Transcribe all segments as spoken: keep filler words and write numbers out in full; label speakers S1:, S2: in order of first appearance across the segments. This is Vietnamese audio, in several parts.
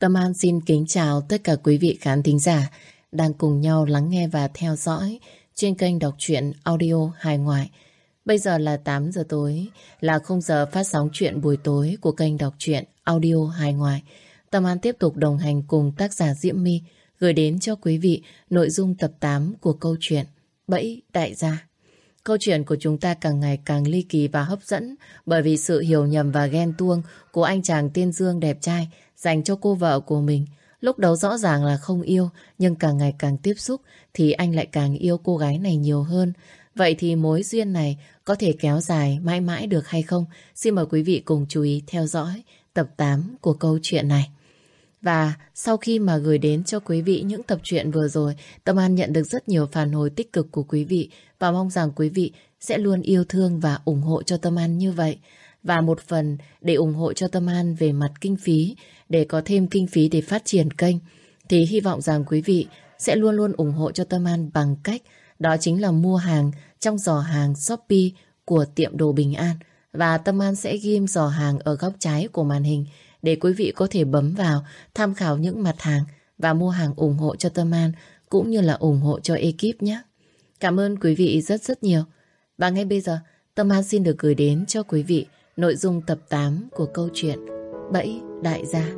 S1: Tâm An xin kính chào tất cả quý vị khán thính giả đang cùng nhau lắng nghe và theo dõi trên kênh đọc truyện audio hài ngoại. Bây giờ là tám giờ tối, là khung giờ phát sóng truyện buổi tối của kênh đọc truyện audio hài ngoại. Tâm An tiếp tục đồng hành cùng tác giả Diễm My gửi đến cho quý vị nội dung tập tám của câu chuyện Bẫy Đại Gia. Câu chuyện của chúng ta càng ngày càng ly kỳ và hấp dẫn bởi vì sự hiểu nhầm và ghen tuông của anh chàng tên Dương đẹp trai dành cho cô vợ của mình. Lúc đầu rõ ràng là không yêu, nhưng càng ngày càng tiếp xúc thì anh lại càng yêu cô gái này nhiều hơn. Vậy thì mối duyên này có thể kéo dài mãi mãi được hay không? Xin mời quý vị cùng chú ý theo dõi tập tám của câu chuyện này. Và sau khi mà gửi đến cho quý vị những tập truyện vừa rồi, Tâm An nhận được rất nhiều phản hồi tích cực của quý vị và mong rằng quý vị sẽ luôn yêu thương và ủng hộ cho Tâm An như vậy. Và một phần để ủng hộ cho Tâm An về mặt kinh phí, để có thêm kinh phí để phát triển kênh, thì hy vọng rằng quý vị sẽ luôn luôn ủng hộ cho Tâm An bằng cách đó chính là mua hàng trong giỏ hàng Shopee của tiệm đồ Bình An. Và Tâm An sẽ ghim giỏ hàng ở góc trái của màn hình để quý vị có thể bấm vào tham khảo những mặt hàng và mua hàng ủng hộ cho Tâm An cũng như là ủng hộ cho ekip nhé. Cảm ơn quý vị rất rất nhiều. Và ngay bây giờ Tâm An xin được gửi đến cho quý vị nội dung tập tám của câu chuyện Bẫy Đại Gia.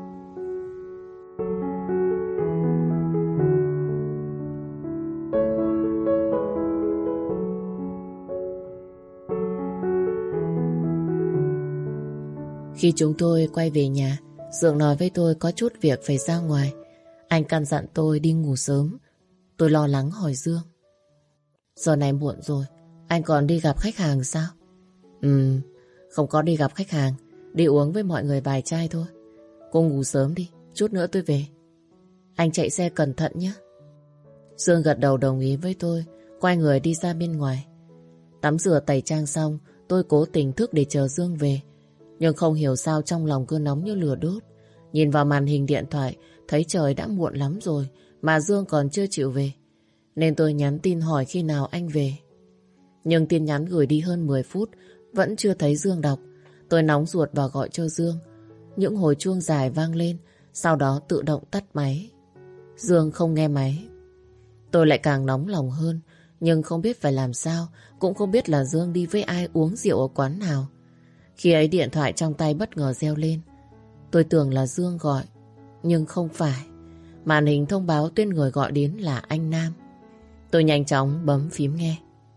S1: Khi chúng tôi quay về nhà, Dương nói với tôi có chút việc phải ra ngoài. Anh căn dặn tôi đi ngủ sớm. Tôi lo lắng hỏi Dương: giờ này muộn rồi, anh còn đi gặp khách hàng sao? Ừ, không có đi gặp khách hàng, đi uống với mọi người vài chai thôi. Cô ngủ sớm đi, chút nữa tôi về. Anh chạy xe cẩn thận nhé. Dương gật đầu đồng ý với tôi, quay người đi ra bên ngoài. Tắm rửa tẩy trang xong, tôi cố tình thức để chờ Dương về. Nhưng không hiểu sao trong lòng cứ nóng như lửa đốt. Nhìn vào màn hình điện thoại, thấy trời đã muộn lắm rồi mà Dương còn chưa chịu về. Nên tôi nhắn tin hỏi khi nào anh về. Nhưng tin nhắn gửi đi hơn mười phút vẫn chưa thấy Dương đọc. Tôi nóng ruột và gọi cho Dương. Những hồi chuông dài vang lên, sau đó tự động tắt máy. Dương không nghe máy. Tôi lại càng nóng lòng hơn, nhưng không biết phải làm sao, cũng không biết là Dương đi với ai uống rượu ở quán nào. Khi ấy điện thoại trong tay bất ngờ reo lên. Tôi tưởng là Dương gọi, nhưng không phải. Màn hình thông báo tên người gọi đến là anh Nam. Tôi nhanh chóng bấm phím nghe.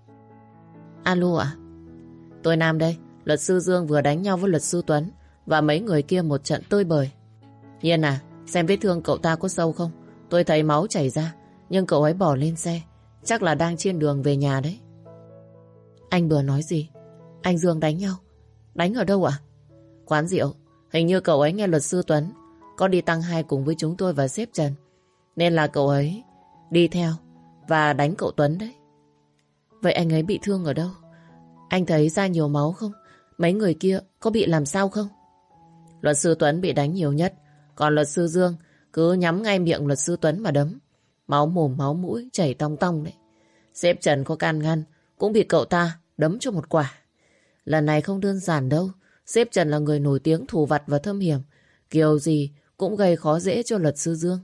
S1: Alo ạ? Tôi Nam đây. Luật sư Dương vừa đánh nhau với luật sư Tuấn và mấy người kia một trận tơi bời. Nhiên à, xem vết thương cậu ta có sâu không? Tôi thấy máu chảy ra, nhưng cậu ấy bỏ lên xe, chắc là đang trên đường về nhà đấy. Anh vừa nói gì? Anh Dương đánh nhau? Đánh ở đâu ạ? Quán rượu. Hình như cậu ấy nghe luật sư Tuấn có đi tăng hai cùng với chúng tôi và sếp Trần, nên là cậu ấy đi theo và đánh cậu Tuấn đấy. Vậy anh ấy bị thương ở đâu? Anh thấy ra nhiều máu không? Mấy người kia có bị làm sao không? Luật sư Tuấn bị đánh nhiều nhất, còn luật sư Dương cứ nhắm ngay miệng luật sư Tuấn mà đấm. Máu mồm máu mũi chảy tong tong đấy. Sếp Trần có can ngăn cũng bị cậu ta đấm cho một quả. Lần này không đơn giản đâu. Sếp Trần là người nổi tiếng thù vặt và thâm hiểm, kiểu gì cũng gây khó dễ cho luật sư Dương.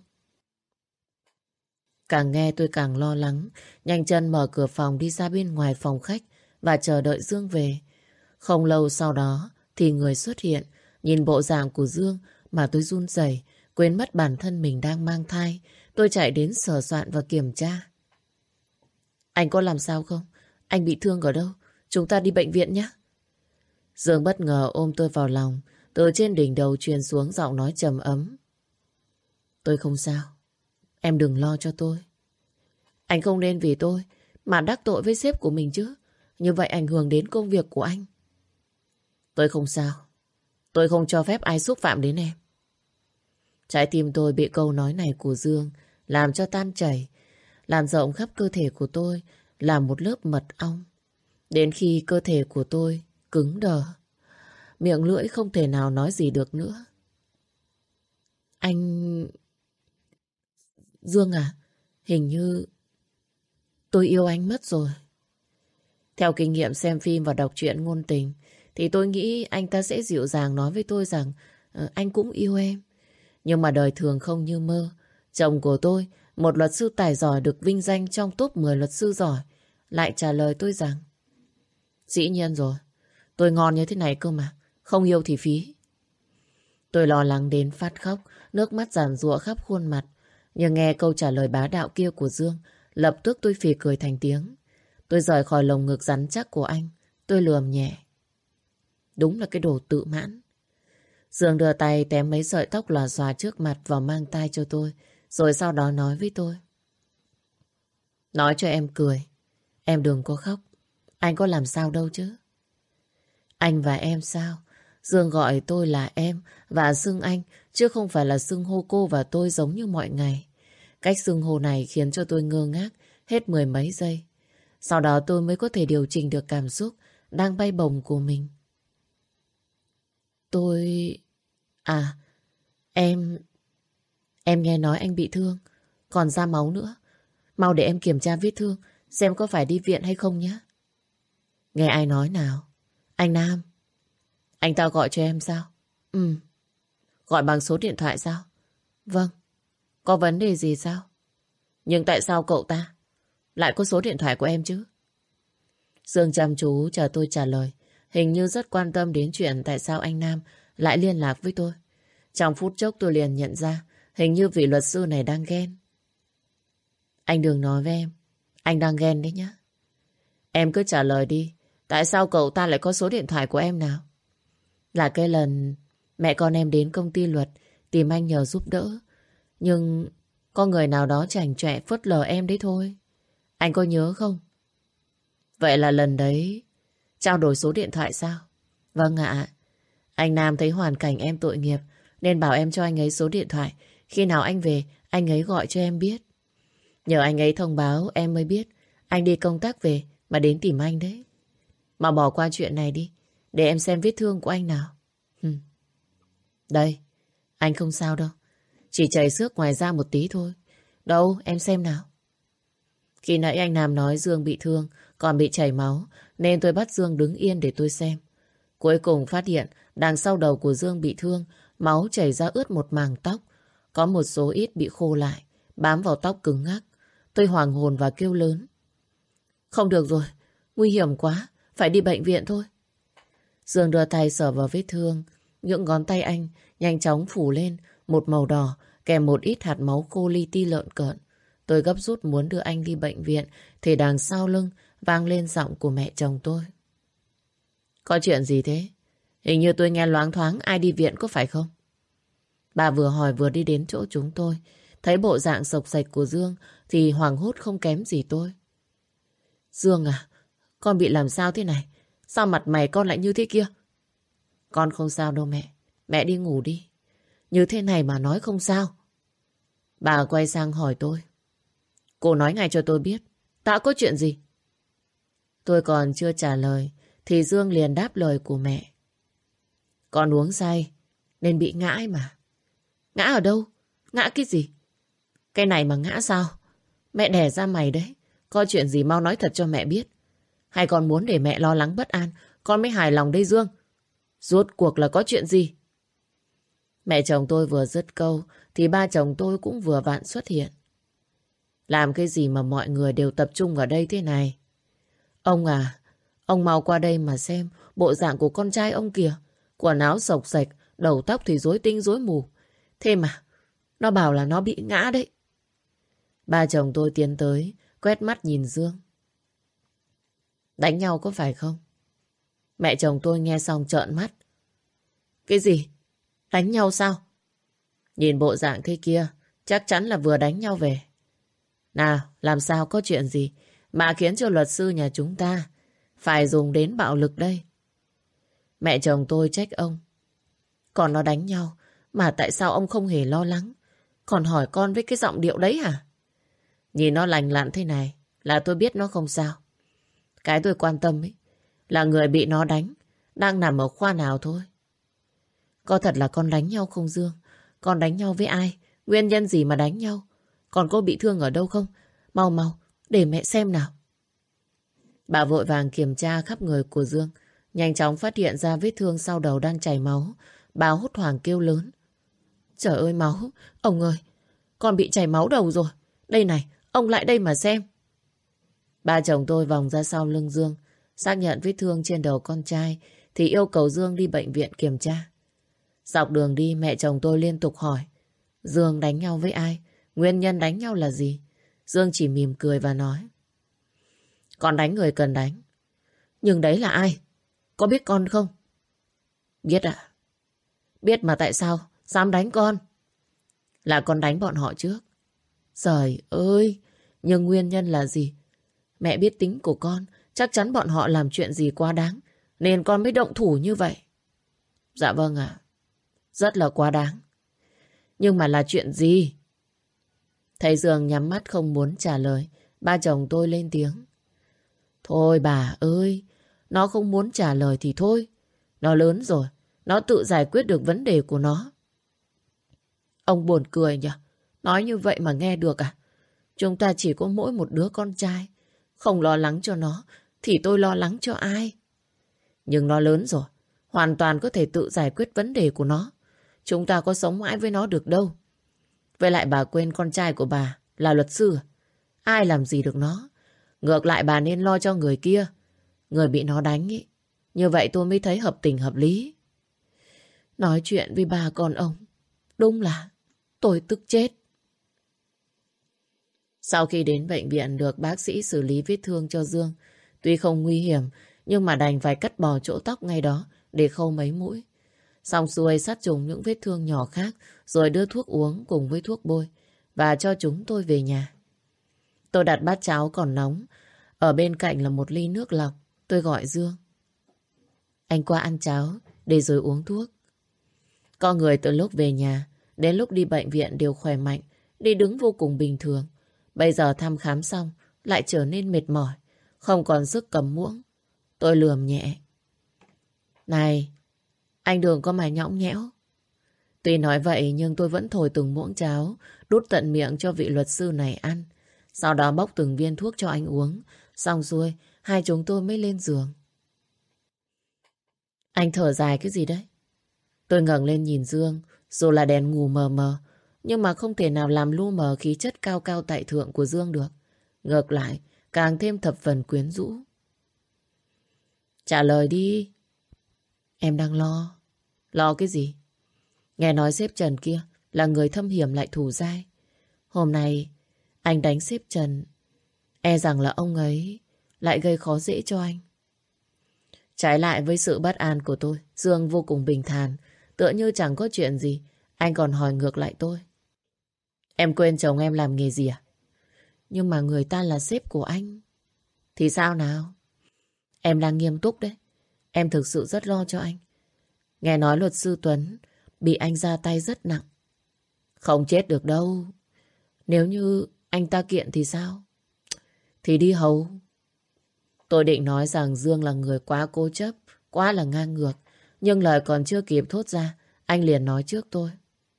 S1: Càng nghe tôi càng lo lắng, nhanh chân mở cửa phòng đi ra bên ngoài phòng khách và chờ đợi Dương về. Không lâu sau đó thì người xuất hiện. Nhìn bộ dạng của Dương mà tôi run rẩy, quên mất bản thân mình đang mang thai. Tôi chạy đến sờ soạn và kiểm tra. Anh có làm sao không? Anh bị thương ở đâu? Chúng ta đi bệnh viện nhé. Dương bất ngờ ôm tôi vào lòng, từ trên đỉnh đầu truyền xuống giọng nói trầm ấm. Tôi không sao. Em đừng lo cho tôi. Anh không nên vì tôi mà đắc tội với sếp của mình chứ. Như vậy ảnh hưởng đến công việc của anh. Tôi không sao. Tôi không cho phép ai xúc phạm đến em. Trái tim tôi bị câu nói này của Dương làm cho tan chảy, lan rộng khắp cơ thể của tôi là một lớp mật ong. Đến khi cơ thể của tôi cứng đờ, miệng lưỡi không thể nào nói gì được nữa. Anh... Dương à, hình như tôi yêu anh mất rồi. Theo kinh nghiệm xem phim và đọc truyện ngôn tình thì tôi nghĩ anh ta sẽ dịu dàng nói với tôi rằng uh, anh cũng yêu em. Nhưng mà đời thường không như mơ. Chồng của tôi, một luật sư tài giỏi được vinh danh trong top mười luật sư giỏi, lại trả lời tôi rằng: dĩ nhiên rồi, tôi ngon như thế này cơ mà, không yêu thì phí. Tôi lo lắng đến phát khóc, nước mắt giàn giụa khắp khuôn mặt. Nhưng nghe câu trả lời bá đạo kia của Dương, lập tức tôi phì cười thành tiếng. Tôi rời khỏi lồng ngực rắn chắc của anh. Tôi lườm nhẹ: đúng là cái đồ tự mãn. Dương đưa tay tém mấy sợi tóc lòa xòa trước mặt vào mang tay cho tôi, rồi sau đó nói với tôi: nói cho em cười, em đừng có khóc. Anh có làm sao đâu chứ. Anh và em sao? Dương gọi tôi là em và xưng anh, chứ không phải là xưng hô cô và tôi giống như mọi ngày. Cách xưng hô này khiến cho tôi ngơ ngác hết mười mấy giây. Sau đó tôi mới có thể điều chỉnh được cảm xúc đang bay bổng của mình. Tôi... À, em... Em nghe nói anh bị thương, còn ra máu nữa. Mau để em kiểm tra vết thương, xem có phải đi viện hay không nhé. Nghe ai nói nào? Anh Nam. Anh ta gọi cho em sao? Ừ. Gọi bằng số điện thoại sao? Vâng. Có vấn đề gì sao? Nhưng tại sao cậu ta lại có số điện thoại của em chứ? Dương chăm chú chờ tôi trả lời. Hình như rất quan tâm đến chuyện tại sao anh Nam lại liên lạc với tôi. Trong phút chốc tôi liền nhận ra hình như vị luật sư này đang ghen. Anh đừng nói với em, anh đang ghen đấy nhá. Em cứ trả lời đi. Tại sao cậu ta lại có số điện thoại của em nào? Là cái lần mẹ con em đến công ty luật tìm anh nhờ giúp đỡ. Nhưng có người nào đó chảnh chọe phớt lờ em đấy thôi. Anh có nhớ không? Vậy là lần đấy trao đổi số điện thoại sao? Vâng ạ. Anh Nam thấy hoàn cảnh em tội nghiệp nên bảo em cho anh ấy số điện thoại. Khi nào anh về, anh ấy gọi cho em biết. Nhờ anh ấy thông báo em mới biết anh đi công tác về mà đến tìm anh đấy. Mà bỏ qua chuyện này đi, để em xem vết thương của anh nào. Hừ. Đây, anh không sao đâu. Chỉ chảy xước ngoài da một tí thôi. Đâu, em xem nào. Khi nãy anh Nam nói Dương bị thương, còn bị chảy máu, nên tôi bắt Dương đứng yên để tôi xem. Cuối cùng phát hiện đằng sau đầu của Dương bị thương, máu chảy ra ướt một màng tóc. Có một số ít bị khô lại, bám vào tóc cứng ngắc. Tôi hoàng hồn và kêu lớn: không được rồi, nguy hiểm quá, phải đi bệnh viện thôi. Dương đưa tay sờ vào vết thương. Những ngón tay anh nhanh chóng phủ lên một màu đỏ kèm một ít hạt máu khô li ti lợn cợn. Tôi gấp rút muốn đưa anh đi bệnh viện thì đằng sau lưng vang lên giọng của mẹ chồng tôi: có chuyện gì thế? Hình như tôi nghe loáng thoáng ai đi viện có phải không? Bà vừa hỏi vừa đi đến chỗ chúng tôi. Thấy bộ dạng sộc sạch của Dương thì hoảng hốt không kém gì tôi. Dương à, con bị làm sao thế này? Sao mặt mày con lại như thế kia? Con không sao đâu mẹ. Mẹ đi ngủ đi. Như thế này mà nói không sao. Bà quay sang hỏi tôi: cô nói ngay cho tôi biết, đã có chuyện gì? Tôi còn chưa trả lời thì Dương liền đáp lời của mẹ: con uống say nên bị ngã ấy mà. Ngã ở đâu? Ngã cái gì? Cái này mà ngã sao? Mẹ đẻ ra mày đấy. Có chuyện gì mau nói thật cho mẹ biết. Hay con muốn để mẹ lo lắng bất an con mới hài lòng đây Dương? Rốt cuộc là có chuyện gì? Mẹ chồng tôi vừa dứt câu thì ba chồng tôi cũng vừa vặn xuất hiện. Làm cái gì mà mọi người đều tập trung ở đây thế này? Ông à, ông mau qua đây mà xem bộ dạng của con trai ông kìa. Quần áo xộc xệch, đầu tóc thì rối tinh rối mù. Thế mà nó bảo là nó bị ngã đấy. Ba chồng tôi tiến tới, quét mắt nhìn Dương. Đánh nhau có phải không? Mẹ chồng tôi nghe xong trợn mắt. Cái gì? Đánh nhau sao? Nhìn bộ dạng thế kia, chắc chắn là vừa đánh nhau về. Nào, làm sao có chuyện gì mà khiến cho luật sư nhà chúng ta phải dùng đến bạo lực đây? Mẹ chồng tôi trách ông. Còn nó đánh nhau, mà tại sao ông không hề lo lắng? Còn hỏi con với cái giọng điệu đấy hả? Nhìn nó lành lặn thế này là tôi biết nó không sao. Cái tôi quan tâm ấy là người bị nó đánh đang nằm ở khoa nào thôi. Có thật là con đánh nhau không Dương? Con đánh nhau với ai? Nguyên nhân gì mà đánh nhau? Còn có bị thương ở đâu không? Mau mau, để mẹ xem nào. Bà vội vàng kiểm tra khắp người của Dương. Nhanh chóng phát hiện ra vết thương sau đầu đang chảy máu. Bà hốt hoảng kêu lớn. Trời ơi máu, ông ơi, con bị chảy máu đầu rồi. Đây này, ông lại đây mà xem. Ba chồng tôi vòng ra sau lưng Dương, xác nhận vết thương trên đầu con trai thì yêu cầu Dương đi bệnh viện kiểm tra. Dọc đường đi mẹ chồng tôi liên tục hỏi Dương đánh nhau với ai? Nguyên nhân đánh nhau là gì? Dương chỉ mỉm cười và nói con đánh người cần đánh. Nhưng đấy là ai? Có biết con không? Biết ạ. Biết mà tại sao dám đánh con? Là con đánh bọn họ trước. Trời ơi, nhưng nguyên nhân là gì? Mẹ biết tính của con, chắc chắn bọn họ làm chuyện gì quá đáng, nên con mới động thủ như vậy. Dạ vâng ạ, rất là quá đáng. Nhưng mà là chuyện gì? Thầy Dương nhắm mắt không muốn trả lời. Ba chồng tôi lên tiếng. Thôi bà ơi, nó không muốn trả lời thì thôi. Nó lớn rồi, nó tự giải quyết được vấn đề của nó. Ông buồn cười nhỉ? Nói như vậy mà nghe được à? Chúng ta chỉ có mỗi một đứa con trai. Không lo lắng cho nó, thì tôi lo lắng cho ai? Nhưng nó lớn rồi, hoàn toàn có thể tự giải quyết vấn đề của nó. Chúng ta có sống mãi với nó được đâu. Với lại bà quên con trai của bà là luật sư à? Ai làm gì được nó? Ngược lại bà nên lo cho người kia, người bị nó đánh ý. Như vậy tôi mới thấy hợp tình hợp lý. Nói chuyện với bà con ông, đúng là tôi tức chết. Sau khi đến bệnh viện được bác sĩ xử lý vết thương cho Dương, tuy không nguy hiểm nhưng mà đành phải cắt bỏ chỗ tóc ngay đó để khâu mấy mũi. Xong xuôi sát trùng những vết thương nhỏ khác rồi đưa thuốc uống cùng với thuốc bôi và cho chúng tôi về nhà. Tôi đặt bát cháo còn nóng, ở bên cạnh là một ly nước lọc. Tôi gọi Dương. Anh qua ăn cháo để rồi uống thuốc. Con người từ lúc về nhà đến lúc đi bệnh viện đều khỏe mạnh, đi đứng vô cùng bình thường. Bây giờ thăm khám xong lại trở nên mệt mỏi, không còn sức cầm muỗng. Tôi lườm nhẹ. Này, anh đừng có mà nhõng nhẽo. Tuy nói vậy nhưng tôi vẫn thổi từng muỗng cháo, đút tận miệng cho vị luật sư này ăn. Sau đó bóc từng viên thuốc cho anh uống. Xong xuôi, hai chúng tôi mới lên giường. Anh thở dài cái gì đấy? Tôi ngẩng lên nhìn Dương, dù là đèn ngủ mờ mờ, nhưng mà không thể nào làm lu mờ khí chất cao cao tại thượng của Dương được. Ngược lại, càng thêm thập phần quyến rũ. Trả lời đi. Em đang lo. Lo cái gì? Nghe nói sếp Trần kia là người thâm hiểm lại thù dai. Hôm nay anh đánh sếp Trần, e rằng là ông ấy lại gây khó dễ cho anh. Trái lại với sự bất an của tôi, Dương vô cùng bình thản, tựa như chẳng có chuyện gì. Anh còn hỏi ngược lại tôi. Em quên chồng em làm nghề gì à? Nhưng mà người ta là sếp của anh. Thì sao nào? Em đang nghiêm túc đấy. Em thực sự rất lo cho anh. Nghe nói luật sư Tuấn bị anh ra tay rất nặng. Không chết được đâu. Nếu như anh ta kiện thì sao? Thì đi hầu. Tôi định nói rằng Dương là người quá cố chấp, quá là ngang ngược. Nhưng lời còn chưa kịp thốt ra, anh liền nói trước tôi.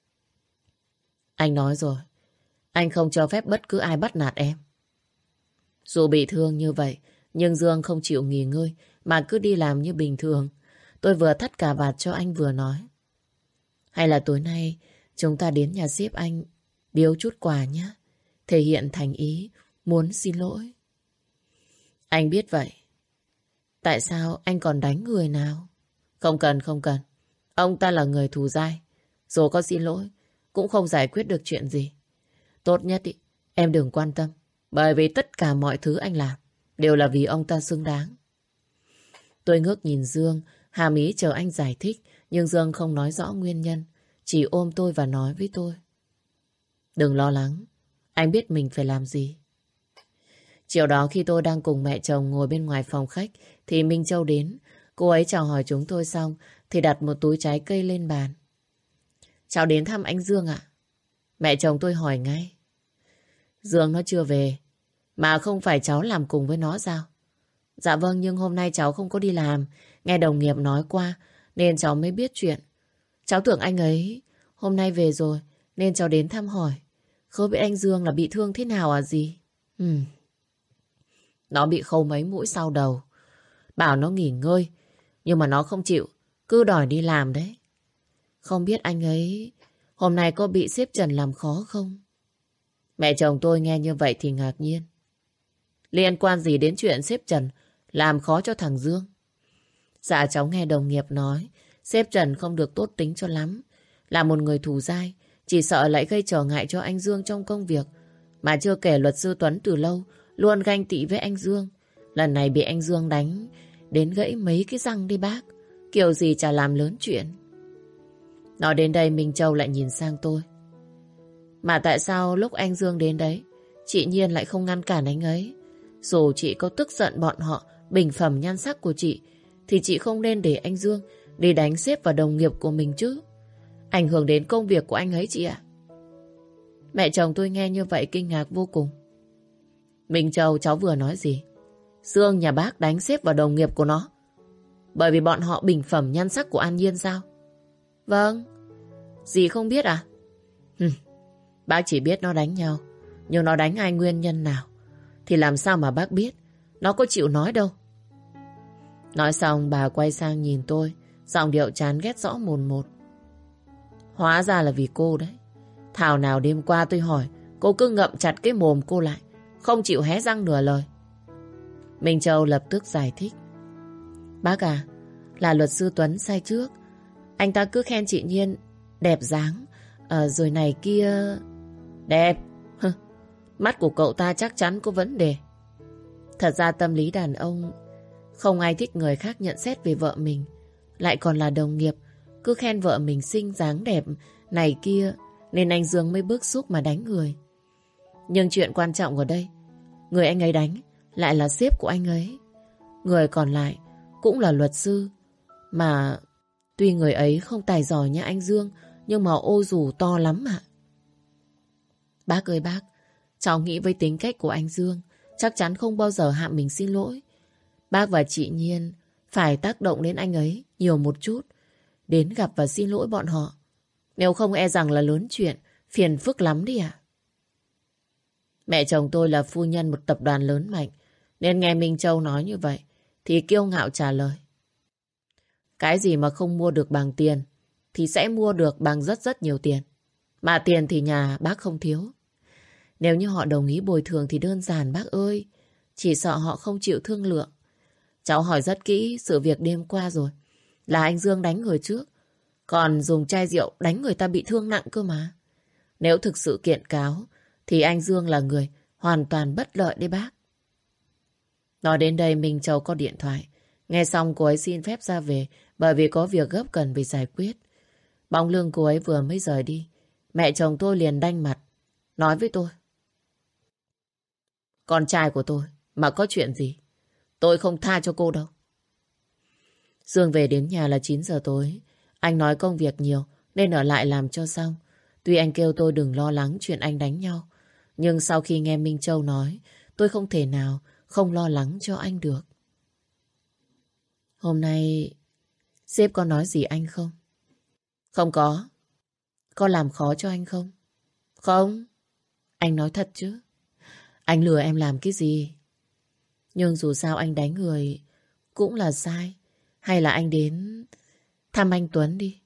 S1: Anh nói rồi, anh không cho phép bất cứ ai bắt nạt em. Dù bị thương như vậy, nhưng Dương không chịu nghỉ ngơi, mà cứ đi làm như bình thường. Tôi vừa thắt cà vạt cho anh vừa nói. Hay là tối nay chúng ta đến nhà sếp anh biếu chút quà nhé. Thể hiện thành ý, muốn xin lỗi. Anh biết vậy. Tại sao anh còn đánh người nào? Không cần, không cần. Ông ta là người thù dai. Dù có xin lỗi, cũng không giải quyết được chuyện gì. Tốt nhất ý, em đừng quan tâm. Bởi vì tất cả mọi thứ anh làm đều là vì ông ta xứng đáng. Tôi ngước nhìn Dương, hàm ý chờ anh giải thích. Nhưng Dương không nói rõ nguyên nhân, chỉ ôm tôi và nói với tôi. Đừng lo lắng, anh biết mình phải làm gì. Chiều đó khi tôi đang cùng mẹ chồng ngồi bên ngoài phòng khách thì Minh Châu đến. Cô ấy chào hỏi chúng tôi xong thì đặt một túi trái cây lên bàn. Cháu đến thăm anh Dương ạ. Mẹ chồng tôi hỏi ngay. Dương nó chưa về, mà không phải cháu làm cùng với nó sao? Dạ vâng, nhưng hôm nay cháu không có đi làm. Nghe đồng nghiệp nói qua nên cháu mới biết chuyện. Cháu tưởng anh ấy hôm nay về rồi nên cháu đến thăm hỏi. Không biết anh Dương là bị thương thế nào à gì? Ừ. Nó bị khâu mấy mũi sau đầu. Bảo nó nghỉ ngơi, nhưng mà nó không chịu, cứ đòi đi làm đấy. Không biết anh ấy Hôm nay có bị sếp Trần làm khó không? Mẹ chồng tôi nghe như vậy thì ngạc nhiên. Liên quan gì đến chuyện sếp Trần làm khó cho thằng Dương? Dạ cháu nghe đồng nghiệp nói sếp Trần không được tốt tính cho lắm. Là một người thù dai, chỉ sợ lại gây trở ngại cho anh Dương trong công việc. Mà chưa kể luật sư Tuấn từ lâu luôn ganh tị với anh Dương. Lần này bị anh Dương đánh đến gãy mấy cái răng đi bác. Kiểu gì chả làm lớn chuyện. Nói đến đây Minh Châu lại nhìn sang tôi. Mà tại sao lúc anh Dương đến đấy chị Nhiên lại không ngăn cản anh ấy? Dù chị có tức giận bọn họ bình phẩm nhan sắc của chị thì chị không nên để anh Dương đi đánh sếp và đồng nghiệp của mình chứ. Ảnh hưởng đến công việc của anh ấy chị ạ. Mẹ chồng tôi nghe như vậy kinh ngạc vô cùng. Minh Châu, cháu vừa nói gì? Dương nhà bác đánh sếp và đồng nghiệp của nó bởi vì bọn họ bình phẩm nhan sắc của An Nhiên sao? Vâng. Dì không biết à? Hừm, bác chỉ biết nó đánh nhau, nhưng nó đánh ai nguyên nhân nào thì làm sao mà bác biết. Nó có chịu nói đâu. Nói xong bà quay sang nhìn tôi, giọng điệu chán ghét rõ mồn một. Hóa ra là vì cô đấy. Thảo nào đêm qua tôi hỏi, cô cứ ngậm chặt cái mồm cô lại, không chịu hé răng nửa lời. Minh Châu lập tức giải thích. Bác à, là luật sư Tuấn sai trước. Anh ta cứ khen chị Nhiên đẹp dáng, à, rồi này kia. Đẹp? Hừ, mắt của cậu ta chắc chắn có vấn đề. Thật ra tâm lý đàn ông không ai thích người khác nhận xét về vợ mình, lại còn là đồng nghiệp, cứ khen vợ mình xinh dáng đẹp này kia, nên anh Dương mới bức xúc mà đánh người. Nhưng chuyện quan trọng ở đây, người anh ấy đánh lại là sếp của anh ấy. Người còn lại cũng là luật sư. Mà tuy người ấy không tài giỏi như anh Dương, nhưng mà ô dù to lắm ạ. Bác ơi bác, cháu nghĩ với tính cách của anh Dương chắc chắn không bao giờ hạ mình xin lỗi. Bác và chị Nhiên phải tác động đến anh ấy nhiều một chút, đến gặp và xin lỗi bọn họ. Nếu không e rằng là lớn chuyện, phiền phức lắm đi ạ. Mẹ chồng tôi là phu nhân một tập đoàn lớn mạnh, nên nghe Minh Châu nói như vậy thì kiêu ngạo trả lời. Cái gì mà không mua được bằng tiền thì sẽ mua được bằng rất rất nhiều tiền. Mà tiền thì nhà bác không thiếu. Nếu như họ đồng ý bồi thường thì đơn giản bác ơi. Chỉ sợ họ không chịu thương lượng. Cháu hỏi rất kỹ sự việc đêm qua rồi. Là anh Dương đánh người trước, còn dùng chai rượu đánh người ta bị thương nặng cơ mà. Nếu thực sự kiện cáo thì anh Dương là người hoàn toàn bất lợi đấy bác. Nói đến đây Minh Châu có điện thoại. Nghe xong cô ấy xin phép ra về bởi vì có việc gấp cần phải giải quyết. Bóng lưng cô ấy vừa mới rời đi, mẹ chồng tôi liền đanh mặt, nói với tôi. Con trai của tôi mà có chuyện gì, tôi không tha cho cô đâu. Dương về đến nhà là chín giờ tối. Anh nói công việc nhiều nên ở lại làm cho xong. Tuy anh kêu tôi đừng lo lắng chuyện anh đánh nhau, nhưng sau khi nghe Minh Châu nói, tôi không thể nào không lo lắng cho anh được. Hôm nay sếp có nói gì anh không? Không có. Có làm khó cho anh không? Không. Anh nói thật chứ. Anh lừa em làm cái gì? Nhưng dù sao anh đánh người cũng là sai. Hay là anh đến thăm anh Tuấn đi.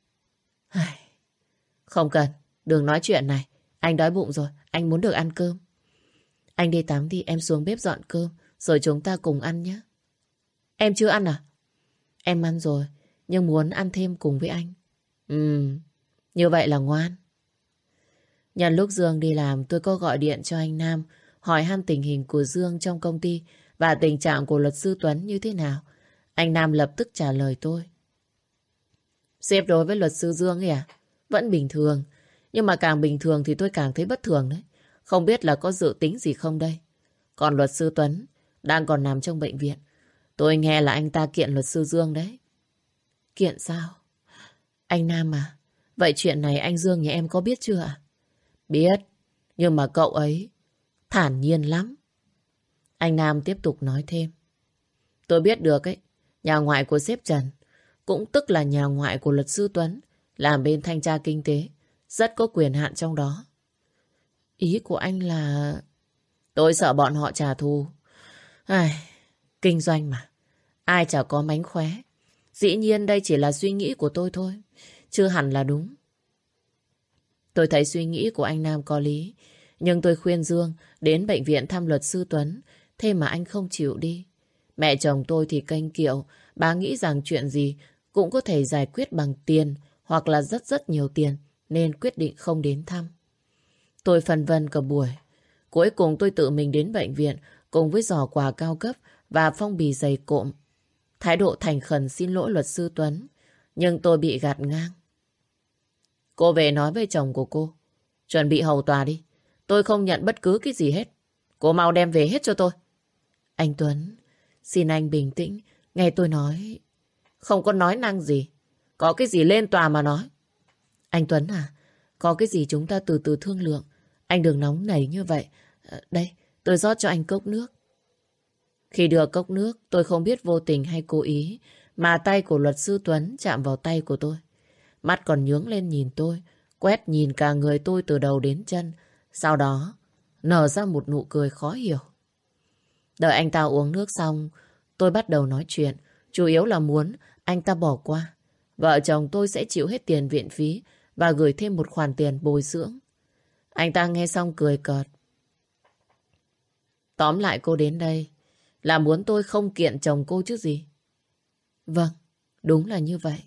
S1: Không cần. Đừng nói chuyện này. Anh đói bụng rồi. Anh muốn được ăn cơm. Anh đi tắm đi. Em xuống bếp dọn cơm. Rồi chúng ta cùng ăn nhé. Em chưa ăn à? Em ăn rồi. Nhưng muốn ăn thêm cùng với anh. Ừ. Như vậy là ngoan. Nhân lúc Dương đi làm, tôi có gọi điện cho anh Nam hỏi han tình hình của Dương trong công ty và tình trạng của luật sư Tuấn như thế nào. Anh Nam lập tức trả lời tôi. Sếp đối với luật sư Dương ấy à? Vẫn bình thường. Nhưng mà càng bình thường thì tôi càng thấy bất thường đấy. Không biết là có dự tính gì không đây. Còn luật sư Tuấn đang còn nằm trong bệnh viện. Tôi nghe là anh ta kiện luật sư Dương đấy. Kiện sao? Anh Nam à? Vậy chuyện này anh Dương nhà em có biết chưa ạ? Biết. Nhưng mà cậu ấy thản nhiên lắm. Anh Nam tiếp tục nói thêm. Tôi biết được ấy. Nhà ngoại của sếp Trần, cũng tức là nhà ngoại của luật sư Tuấn, làm bên thanh tra kinh tế, rất có quyền hạn trong đó. Ý của anh là... Tôi sợ bọn họ trả thù. Ai... Kinh doanh mà. Ai chả có mánh khóe. Dĩ nhiên đây chỉ là suy nghĩ của tôi thôi. Chưa hẳn là đúng. Tôi thấy suy nghĩ của anh Nam có lý, nhưng tôi khuyên Dương đến bệnh viện thăm luật sư Tuấn, thế mà anh không chịu đi. Mẹ chồng tôi thì kênh kiệu, bà nghĩ rằng chuyện gì cũng có thể giải quyết bằng tiền hoặc là rất rất nhiều tiền, nên quyết định không đến thăm. Tôi phân vân cả buổi. Cuối cùng tôi tự mình đến bệnh viện cùng với giỏ quà cao cấp và phong bì dày cộm. Thái độ thành khẩn xin lỗi luật sư Tuấn, nhưng tôi bị gạt ngang. Cô về nói với chồng của cô, chuẩn bị hầu tòa đi. Tôi không nhận bất cứ cái gì hết. Cô mau đem về hết cho tôi. Anh Tuấn, xin anh bình tĩnh, nghe tôi nói. Không có nói năng gì. Có cái gì lên tòa mà nói. Anh Tuấn à, có cái gì chúng ta từ từ thương lượng. Anh đừng nóng nảy như vậy. À, đây, tôi rót cho anh cốc nước. Khi đưa cốc nước, tôi không biết vô tình hay cố ý, mà tay của luật sư Tuấn chạm vào tay của tôi. Mắt còn nhướng lên nhìn tôi, quét nhìn cả người tôi từ đầu đến chân. Sau đó, nở ra một nụ cười khó hiểu. Đợi anh ta uống nước xong, tôi bắt đầu nói chuyện. Chủ yếu là muốn anh ta bỏ qua. Vợ chồng tôi sẽ chịu hết tiền viện phí và gửi thêm một khoản tiền bồi dưỡng. Anh ta nghe xong cười cợt. Tóm lại cô đến đây là muốn tôi không kiện chồng cô chứ gì. Vâng, đúng là như vậy.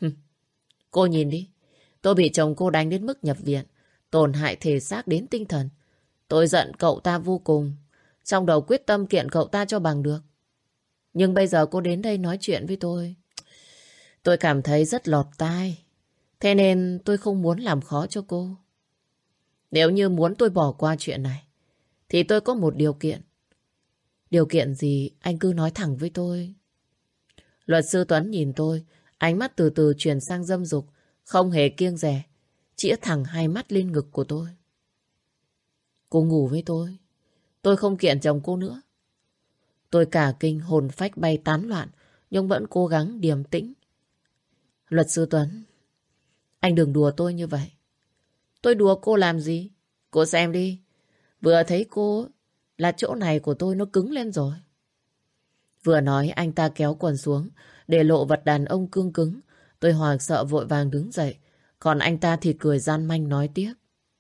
S1: Cô nhìn đi, tôi bị chồng cô đánh đến mức nhập viện, tổn hại thể xác đến tinh thần. Tôi giận cậu ta vô cùng, trong đầu quyết tâm kiện cậu ta cho bằng được. Nhưng bây giờ cô đến đây nói chuyện với tôi, tôi cảm thấy rất lọt tai. Thế nên tôi không muốn làm khó cho cô. Nếu như muốn tôi bỏ qua chuyện này, thì tôi có một điều kiện. Điều kiện gì anh cứ nói thẳng với tôi. Luật sư Tuấn nhìn tôi, ánh mắt từ từ chuyển sang dâm dục, không hề kiêng dè, chĩa thẳng hai mắt lên ngực của tôi. Cô ngủ với tôi, tôi không kiện chồng cô nữa. Tôi cả kinh hồn phách bay tán loạn, nhưng vẫn cố gắng điềm tĩnh. Luật sư Tuấn, anh đừng đùa tôi như vậy. Tôi đùa cô làm gì? Cô xem đi, vừa thấy cô là chỗ này của tôi nó cứng lên rồi. Vừa nói anh ta kéo quần xuống, để lộ vật đàn ông cương cứng. Tôi hoảng sợ vội vàng đứng dậy. Còn anh ta thì cười gian manh nói tiếp.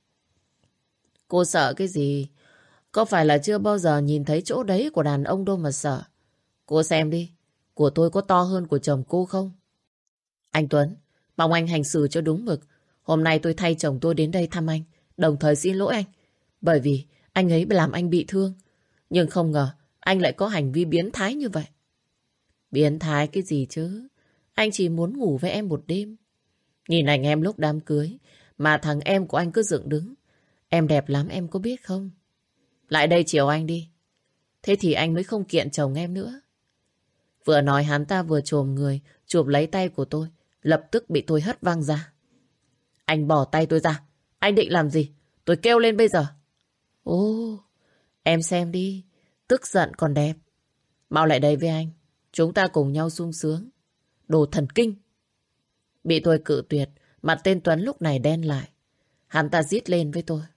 S1: Cô sợ cái gì? Có phải là chưa bao giờ nhìn thấy chỗ đấy của đàn ông đâu mà sợ. Cô xem đi, của tôi có to hơn của chồng cô không? Anh Tuấn, mong anh hành xử cho đúng mực. Hôm nay tôi thay chồng tôi đến đây thăm anh, đồng thời xin lỗi anh. Bởi vì anh ấy làm anh bị thương. Nhưng không ngờ anh lại có hành vi biến thái như vậy. Biến thái cái gì chứ? Anh chỉ muốn ngủ với em một đêm. Nhìn ảnh em lúc đám cưới, mà thằng em của anh cứ dựng đứng. Em đẹp lắm em có biết không? Lại đây chiều anh đi. Thế thì anh mới không kiện chồng em nữa. Vừa nói hắn ta vừa chồm người, chụp lấy tay của tôi, lập tức bị tôi hất văng ra. Anh bỏ tay tôi ra. Anh định làm gì? Tôi kêu lên bây giờ. Ồ, em xem đi. Tức giận còn đẹp. Mau lại đây với anh. Chúng ta cùng nhau sung sướng. Đồ thần kinh. Bị tôi cự tuyệt, mặt tên Tuấn lúc này đen lại. Hắn ta rít lên với tôi.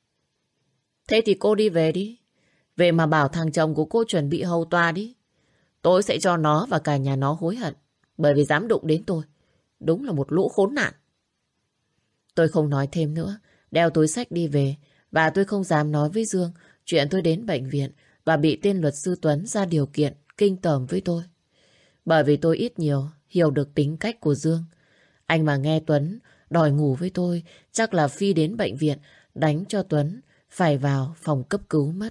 S1: Thế thì cô đi về đi. Về mà bảo thằng chồng của cô chuẩn bị hầu tòa đi. Tôi sẽ cho nó và cả nhà nó hối hận. Bởi vì dám đụng đến tôi. Đúng là một lũ khốn nạn. Tôi không nói thêm nữa. Đeo túi xách đi về. Và tôi không dám nói với Dương chuyện tôi đến bệnh viện và bị tên luật sư Tuấn ra điều kiện kinh tởm với tôi. Bởi vì tôi ít nhiều hiểu được tính cách của Dương. Anh mà nghe Tuấn đòi ngủ với tôi, chắc là phi đến bệnh viện đánh cho Tuấn phải vào phòng cấp cứu mất.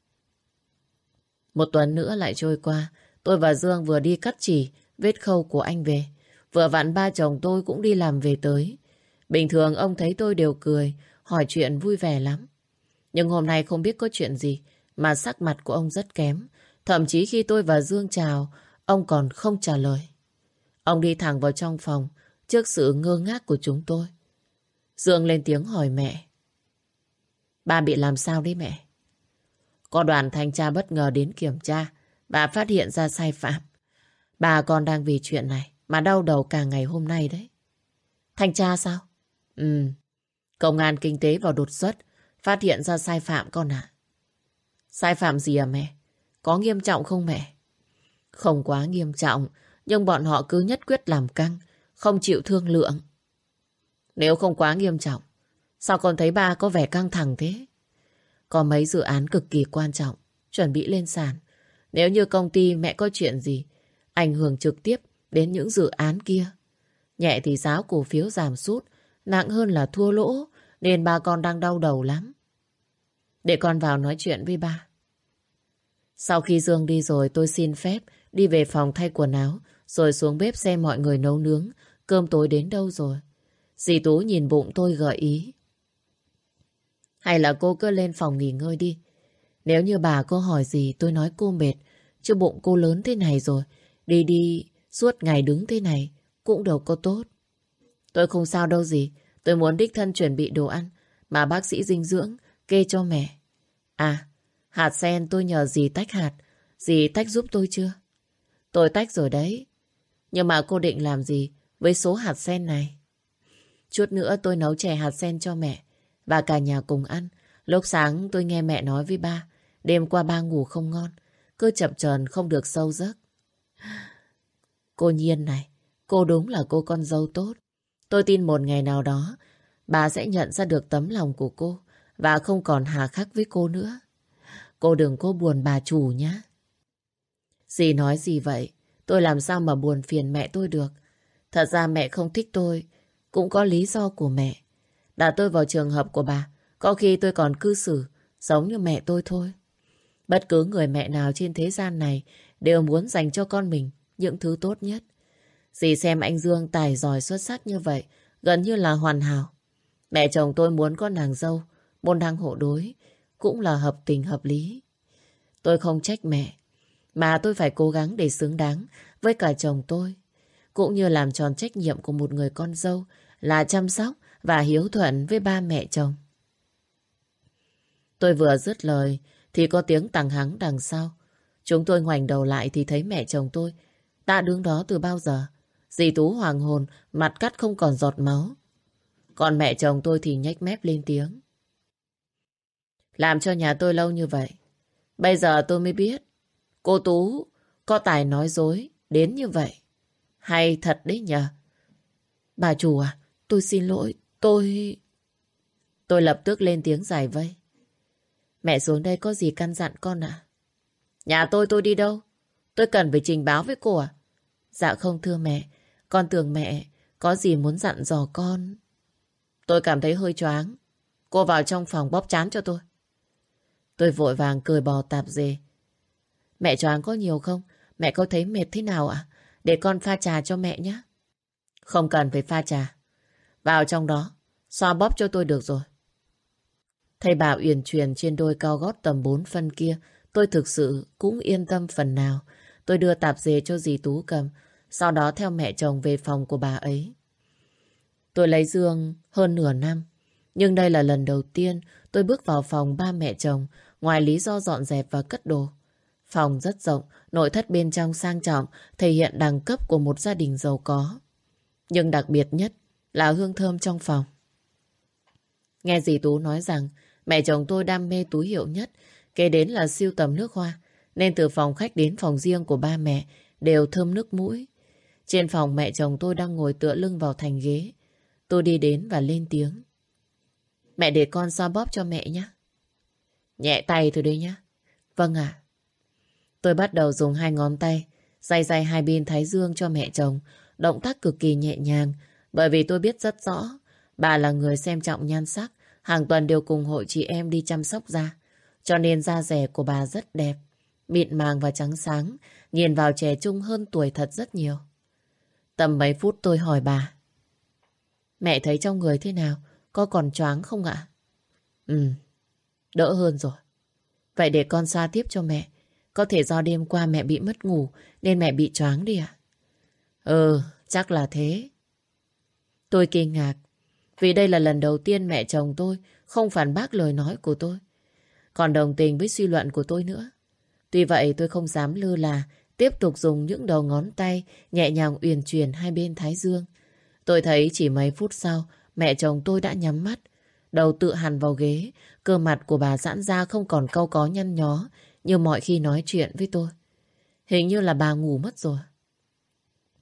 S1: Một tuần nữa lại trôi qua, tôi và Dương vừa đi cắt chỉ vết khâu của anh về. Vừa vặn ba chồng tôi cũng đi làm về tới. Bình thường ông thấy tôi đều cười, hỏi chuyện vui vẻ lắm. Nhưng hôm nay không biết có chuyện gì mà sắc mặt của ông rất kém. Thậm chí khi tôi và Dương chào, ông còn không trả lời. Ông đi thẳng vào trong phòng trước sự ngơ ngác của chúng tôi. Dương lên tiếng hỏi mẹ. Ba bị làm sao đấy mẹ? Có đoàn thanh tra bất ngờ đến kiểm tra và phát hiện ra sai phạm. Bà còn đang vì chuyện này mà đau đầu cả ngày hôm nay đấy. Thanh tra sao? Ừ. Công an kinh tế vào đột xuất phát hiện ra sai phạm con ạ. Sai phạm gì à mẹ? Có nghiêm trọng không mẹ? Không quá nghiêm trọng, nhưng bọn họ cứ nhất quyết làm căng, không chịu thương lượng. Nếu không quá nghiêm trọng, Sao con thấy ba có vẻ căng thẳng thế? Có mấy dự án cực kỳ quan trọng, chuẩn bị lên sàn. Nếu như công ty mẹ có chuyện gì, ảnh hưởng trực tiếp đến những dự án kia. Nhẹ thì giá cổ phiếu giảm sút, nặng hơn là thua lỗ, nên ba con đang đau đầu lắm. Để con vào nói chuyện với ba. Sau khi Dương đi rồi, tôi xin phép đi về phòng thay quần áo, rồi xuống bếp xem mọi người nấu nướng, cơm tối đến đâu rồi. Dì Tú nhìn bụng tôi gợi ý. Hay là cô cứ lên phòng nghỉ ngơi đi. Nếu như bà có hỏi gì tôi nói cô mệt, chứ bụng cô lớn thế này rồi, đi đi suốt ngày đứng thế này cũng đâu có tốt. Tôi không sao đâu dì, tôi muốn đích thân chuẩn bị đồ ăn mà bác sĩ dinh dưỡng kê cho mẹ. À, hạt sen tôi nhờ dì tách hạt, dì tách giúp tôi chưa? Tôi tách rồi đấy, nhưng mà cô định làm gì với số hạt sen này? Chút nữa tôi nấu chè hạt sen cho mẹ và cả nhà cùng ăn. Lúc sáng tôi nghe mẹ nói với ba, đêm qua ba ngủ không ngon, cứ chập chờn không được sâu giấc. Cô Nhiên này, cô đúng là cô con dâu tốt. Tôi tin một ngày nào đó bà sẽ nhận ra được tấm lòng của cô và không còn hà khắc với cô nữa. Cô đừng có buồn bà chủ nhé. Dì nói gì vậy? Tôi làm sao mà buồn phiền mẹ tôi được? Thật ra mẹ không thích tôi cũng có lý do của mẹ. Đặt tôi vào trường hợp của bà, có khi tôi còn cư xử giống như mẹ tôi thôi. Bất cứ người mẹ nào trên thế gian này đều muốn dành cho con mình những thứ tốt nhất. Dì xem anh Dương tài giỏi xuất sắc như vậy, gần như là hoàn hảo. Mẹ chồng tôi muốn có nàng dâu, môn đăng hộ đối, cũng là hợp tình hợp lý. Tôi không trách mẹ, mà tôi phải cố gắng để xứng đáng với cả chồng tôi, cũng như làm tròn trách nhiệm của một người con dâu là chăm sóc và hiếu thuận với ba mẹ chồng. Tôi vừa dứt lời thì có tiếng tằng hắng đằng sau. Chúng tôi ngoảnh đầu lại thì thấy mẹ chồng tôi đã đứng đó từ bao giờ. Dì Tú hoàng hồn, mặt cắt không còn giọt máu. Còn mẹ chồng tôi thì nhếch mép lên tiếng. Làm cho nhà tôi lâu như vậy, bây giờ tôi mới biết cô Tú có tài nói dối đến như vậy. Hay thật đấy nhờ. Bà chủ à, tôi xin lỗi, tôi... Tôi lập tức lên tiếng giải vây. Mẹ xuống đây có gì căn dặn con ạ? Nhà tôi tôi đi đâu? Tôi cần phải trình báo với cô à? Dạ không thưa mẹ, con tưởng mẹ có gì muốn dặn dò con. Tôi cảm thấy hơi choáng. Cô vào trong phòng bóp trán cho tôi. Tôi vội vàng cười bò tạp dề. Mẹ choáng có nhiều không? Mẹ có thấy mệt thế nào ạ? Để con pha trà cho mẹ nhé. Không cần phải pha trà. Vào trong đó, xoa bóp cho tôi được rồi. Thấy bà uyển chuyển trên đôi cao gót tầm bốn phân kia, tôi thực sự cũng yên tâm phần nào. Tôi đưa tạp dề cho dì Tú cầm, sau đó theo mẹ chồng về phòng của bà ấy. Tôi lấy Dương hơn nửa năm, nhưng đây là lần đầu tiên tôi bước vào phòng ba mẹ chồng, ngoài lý do dọn dẹp và cất đồ. Phòng rất rộng, nội thất bên trong sang trọng, thể hiện đẳng cấp của một gia đình giàu có. Nhưng đặc biệt nhất là hương thơm trong phòng. Nghe dì Tú nói rằng mẹ chồng tôi đam mê túi hiệu nhất, kế đến là sưu tầm nước hoa, nên từ phòng khách đến phòng riêng của ba mẹ đều thơm nước mũi. Trên phòng mẹ chồng tôi đang ngồi tựa lưng vào thành ghế. Tôi đi đến và lên tiếng. Mẹ để con xoa bóp cho mẹ nhé. Nhẹ tay thôi đấy nhé. Vâng ạ. Tôi bắt đầu dùng hai ngón tay day day hai bên thái dương cho mẹ chồng. Động tác cực kỳ nhẹ nhàng, bởi vì tôi biết rất rõ bà là người xem trọng nhan sắc, hàng tuần đều cùng hội chị em đi chăm sóc da. Cho nên da dẻ của bà rất đẹp, mịn màng và trắng sáng, nhìn vào trẻ trung hơn tuổi thật rất nhiều. Tầm mấy phút tôi hỏi bà. Mẹ thấy trong người thế nào? Có còn choáng không ạ? Ừ, đỡ hơn rồi. Vậy để con xoa tiếp cho mẹ. Có thể do đêm qua mẹ bị mất ngủ nên mẹ bị choáng đi ạ. Ừ, chắc là thế. Tôi kinh ngạc, vì đây là lần đầu tiên mẹ chồng tôi không phản bác lời nói của tôi, còn đồng tình với suy luận của tôi nữa. Tuy vậy tôi không dám lơ là, tiếp tục dùng những đầu ngón tay nhẹ nhàng uyển chuyển hai bên thái dương. Tôi thấy chỉ mấy phút sau, mẹ chồng tôi đã nhắm mắt, đầu tựa hẳn vào ghế, cơ mặt của bà giãn ra không còn cau có nhăn nhó như mọi khi nói chuyện với tôi. Hình như là bà ngủ mất rồi.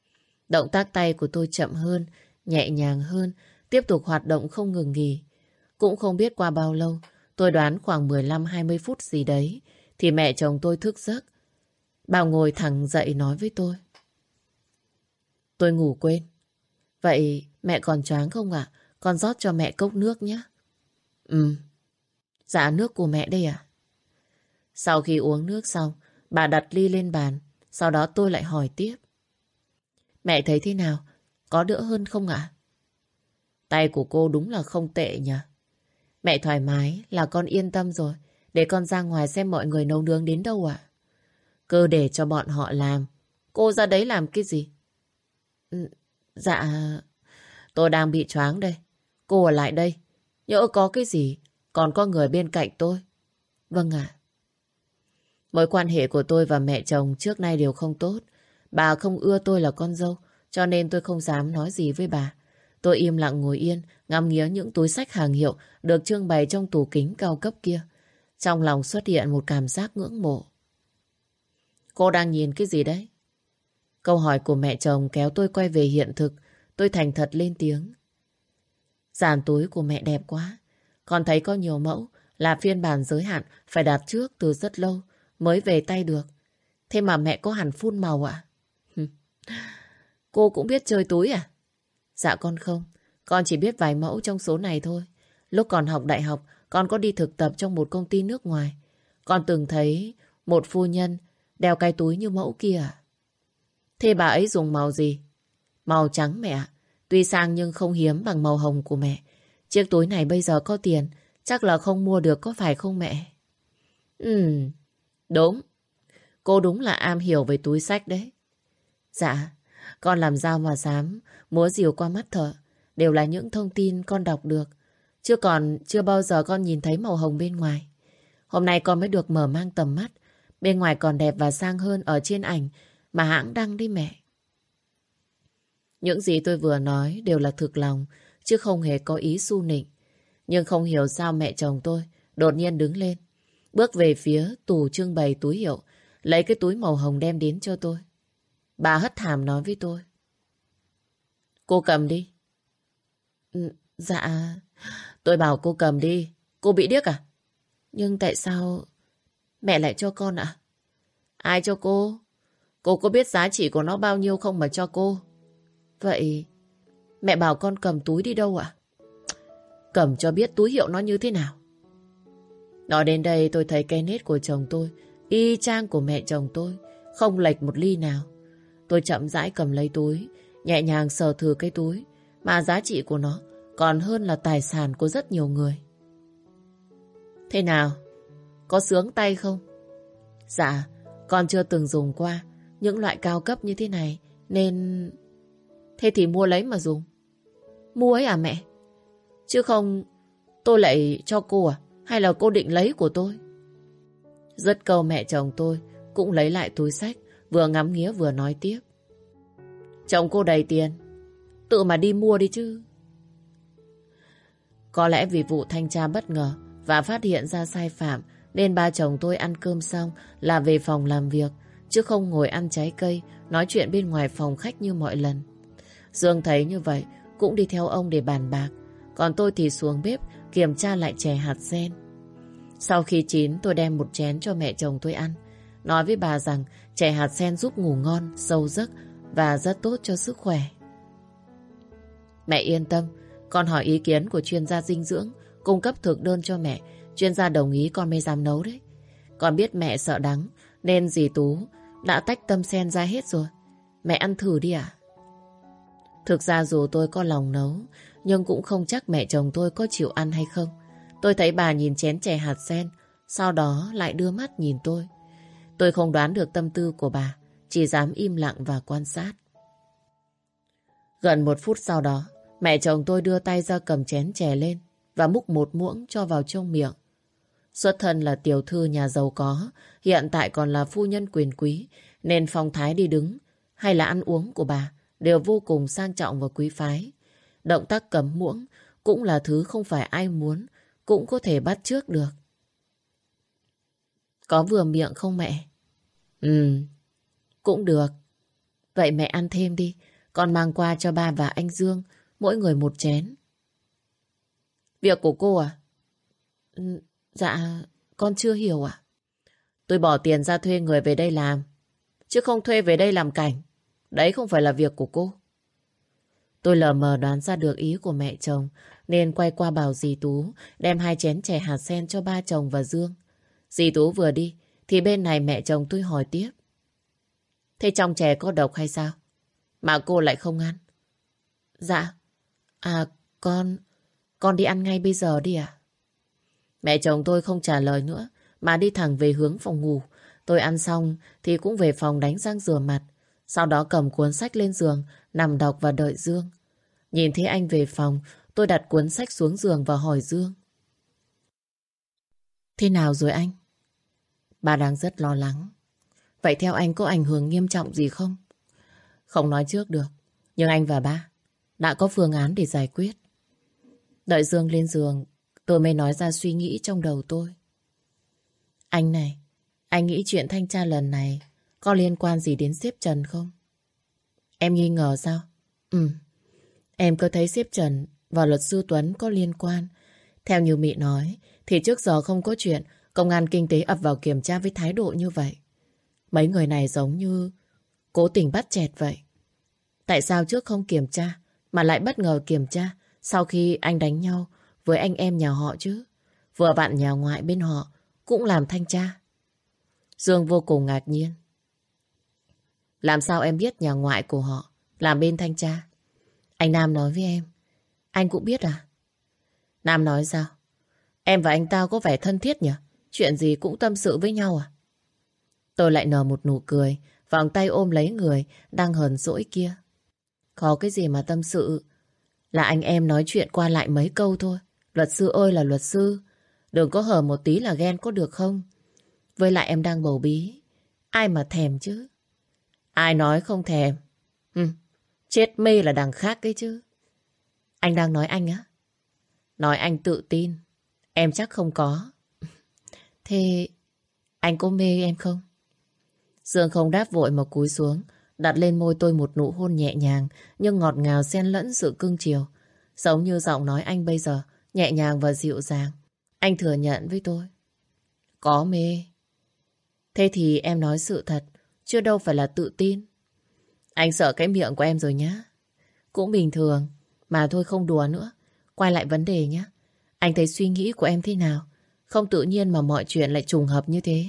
S1: Động tác tay của tôi chậm hơn, nhẹ nhàng hơn, tiếp tục hoạt động không ngừng nghỉ. Cũng không biết qua bao lâu, tôi đoán khoảng mười lăm hai mươi phút gì đấy, thì mẹ chồng tôi thức giấc. Bà ngồi thẳng dậy nói với tôi. Tôi ngủ quên. Vậy mẹ còn choáng không ạ? Con rót cho mẹ cốc nước nhé. Ừ, dạ nước của mẹ đây à? Sau khi uống nước xong, bà đặt ly lên bàn. Sau đó tôi lại hỏi tiếp. Mẹ thấy thế nào? Có đỡ hơn không ạ? Tay của cô đúng là không tệ nhỉ? Mẹ thoải mái là con yên tâm rồi. Để con ra ngoài xem mọi người nấu nướng đến đâu ạ? Cứ để cho bọn họ làm. Cô ra đấy làm cái gì? Ừ, dạ, tôi đang bị choáng đây. Cô ở lại đây. Nhỡ có cái gì, còn có người bên cạnh tôi. Vâng ạ. Mối quan hệ của tôi và mẹ chồng trước nay đều không tốt. Bà không ưa tôi là con dâu, cho nên tôi không dám nói gì với bà. Tôi im lặng ngồi yên, ngắm nghía những túi xách hàng hiệu được trưng bày trong tủ kính cao cấp kia. Trong lòng xuất hiện một cảm giác ngưỡng mộ. Cô đang nhìn cái gì đấy? Câu hỏi của mẹ chồng kéo tôi quay về hiện thực. Tôi thành thật lên tiếng. Dàn túi của mẹ đẹp quá. Con thấy có nhiều mẫu là phiên bản giới hạn phải đặt trước từ rất lâu mới về tay được. Thế mà mẹ có hẳn phun màu ạ? Cô cũng biết chơi túi à? Dạ con không. Con chỉ biết vài mẫu trong số này thôi. Lúc còn học đại học, con có đi thực tập trong một công ty nước ngoài. Con từng thấy một phu nhân đeo cái túi như mẫu kia à? Thế bà ấy dùng màu gì? Màu trắng mẹ ạ. Tuy sang nhưng không hiếm bằng màu hồng của mẹ. Chiếc túi này bây giờ có tiền, chắc là không mua được có phải không mẹ? Ừm, đúng. Cô đúng là am hiểu về túi xách đấy. Dạ, con làm sao mà dám múa rìu qua mắt thợ. Đều là những thông tin con đọc được. Chứ còn chưa bao giờ con nhìn thấy màu hồng bên ngoài. Hôm nay con mới được mở mang tầm mắt. Bên ngoài còn đẹp và sang hơn ở trên ảnh mà hãng đăng đi mẹ. Những gì tôi vừa nói đều là thực lòng, chứ không hề có ý su nịnh. Nhưng không hiểu sao mẹ chồng tôi đột nhiên đứng lên, bước về phía tủ trưng bày túi hiệu, lấy cái túi màu hồng đem đến cho tôi. Bà hất hàm nói với tôi. Cô cầm đi. Ừ, dạ, tôi bảo cô cầm đi. Cô bị điếc à? Nhưng tại sao mẹ lại cho con ạ? Ai cho cô? Cô có biết giá trị của nó bao nhiêu không mà cho cô? Vậy mẹ bảo con cầm túi đi đâu ạ? Cầm cho biết túi hiệu nó như thế nào. Nói đến đây tôi thấy cái nét của chồng tôi y chang của mẹ chồng tôi, không lệch một ly nào. Tôi chậm rãi cầm lấy túi, nhẹ nhàng sờ thử cái túi, mà giá trị của nó còn hơn là tài sản của rất nhiều người. Thế nào? Có sướng tay không? Dạ, con chưa từng dùng qua những loại cao cấp như thế này, nên... Thế thì mua lấy mà dùng. Mua ấy à mẹ? Chứ không tôi lại cho cô à? Hay là cô định lấy của tôi? Dứt câu mẹ chồng tôi cũng lấy lại túi xách, vừa ngắm nghía vừa nói tiếp. Chồng cô đầy tiền, tự mà đi mua đi chứ. Có lẽ vì vụ thanh tra bất ngờ và phát hiện ra sai phạm, nên ba chồng tôi ăn cơm xong là về phòng làm việc, chứ không ngồi ăn trái cây, nói chuyện bên ngoài phòng khách như mọi lần. Dương thấy như vậy cũng đi theo ông để bàn bạc. Còn tôi thì xuống bếp kiểm tra lại chè hạt sen. Sau khi chín tôi đem một chén cho mẹ chồng tôi ăn, nói với bà rằng chè hạt sen giúp ngủ ngon, sâu giấc và rất tốt cho sức khỏe. Mẹ yên tâm, con hỏi ý kiến của chuyên gia dinh dưỡng, cung cấp thực đơn cho mẹ. Chuyên gia đồng ý con mới dám nấu đấy. Con biết mẹ sợ đắng nên dì Tú đã tách tâm sen ra hết rồi. Mẹ ăn thử đi ạ. Thực ra dù tôi có lòng nấu, nhưng cũng không chắc mẹ chồng tôi có chịu ăn hay không. Tôi thấy bà nhìn chén chè hạt sen, sau đó lại đưa mắt nhìn tôi. Tôi không đoán được tâm tư của bà, chỉ dám im lặng và quan sát. Gần một phút sau đó, mẹ chồng tôi đưa tay ra cầm chén chè lên và múc một muỗng cho vào trong miệng. Xuất thân là tiểu thư nhà giàu có, hiện tại còn là phu nhân quyền quý, nên phong thái đi đứng hay là ăn uống của bà đều vô cùng sang trọng và quý phái. Động tác cầm muỗng cũng là thứ không phải ai muốn cũng có thể bắt chước được. Có vừa miệng không mẹ? Ừ, cũng được. Vậy mẹ ăn thêm đi, con mang qua cho ba và anh Dương mỗi người một chén. Việc của cô à? Ừ, dạ, con chưa hiểu ạ. Tôi bỏ tiền ra thuê người về đây làm, chứ không thuê về đây làm cảnh. Đấy không phải là việc của cô. Tôi lờ mờ đoán ra được ý của mẹ chồng, nên quay qua bảo dì Tú đem hai chén chè hạt sen cho ba chồng và Dương. Dì Tú vừa đi, thì bên này mẹ chồng tôi hỏi tiếp. Thế trong chè có độc hay sao? Mà cô lại không ăn. Dạ, à con, con đi ăn ngay bây giờ đi à? Mẹ chồng tôi không trả lời nữa, mà đi thẳng về hướng phòng ngủ. Tôi ăn xong thì cũng về phòng đánh răng rửa mặt. Sau đó cầm cuốn sách lên giường, nằm đọc và đợi Dương. Nhìn thấy anh về phòng, tôi đặt cuốn sách xuống giường và hỏi Dương. Thế nào rồi anh? Bà đang rất lo lắng. Vậy theo anh có ảnh hưởng nghiêm trọng gì không? Không nói trước được, nhưng anh và ba đã có phương án để giải quyết. Đợi Dương lên giường, tôi mới nói ra suy nghĩ trong đầu tôi. Anh này, anh nghĩ chuyện thanh tra lần này có liên quan gì đến sếp Trần không? Em nghi ngờ sao? Ừ, em cứ thấy sếp Trần và luật sư Tuấn có liên quan. Theo như Mị nói, thì trước giờ không có chuyện công an kinh tế ập vào kiểm tra với thái độ như vậy. Mấy người này giống như cố tình bắt chẹt vậy. Tại sao trước không kiểm tra mà lại bất ngờ kiểm tra sau khi anh đánh nhau với anh em nhà họ chứ? Vừa bạn nhà ngoại bên họ cũng làm thanh tra. Dương vô cùng ngạc nhiên. Làm sao em biết nhà ngoại của họ làm bên thanh tra? Anh Nam nói với em. Anh cũng biết à? Nam nói sao? Em và anh ta có vẻ thân thiết nhỉ? Chuyện gì cũng tâm sự với nhau à? Tôi lại nở một nụ cười, vòng tay ôm lấy người đang hờn dỗi kia. Có cái gì mà tâm sự? Là anh em nói chuyện qua lại mấy câu thôi. Luật sư ơi là luật sư, đừng có hở một tí là ghen có được không? Với lại em đang bầu bí, ai mà thèm chứ? Ai nói không thèm? Ừ, chết mê là đằng khác đấy chứ. Anh đang nói anh á? Nói anh tự tin, em chắc không có. Thế anh có mê em không? Dương không đáp vội mà cúi xuống, đặt lên môi tôi một nụ hôn nhẹ nhàng nhưng ngọt ngào xen lẫn sự cưng chiều. Giống như giọng nói anh bây giờ, nhẹ nhàng và dịu dàng. Anh thừa nhận với tôi. Có mê. Thế thì em nói sự thật, chứ đâu phải là tự tin. Anh sợ cái miệng của em rồi nhá. Cũng bình thường, mà thôi không đùa nữa. Quay lại vấn đề nhé. Anh thấy suy nghĩ của em thế nào? Không tự nhiên mà mọi chuyện lại trùng hợp như thế.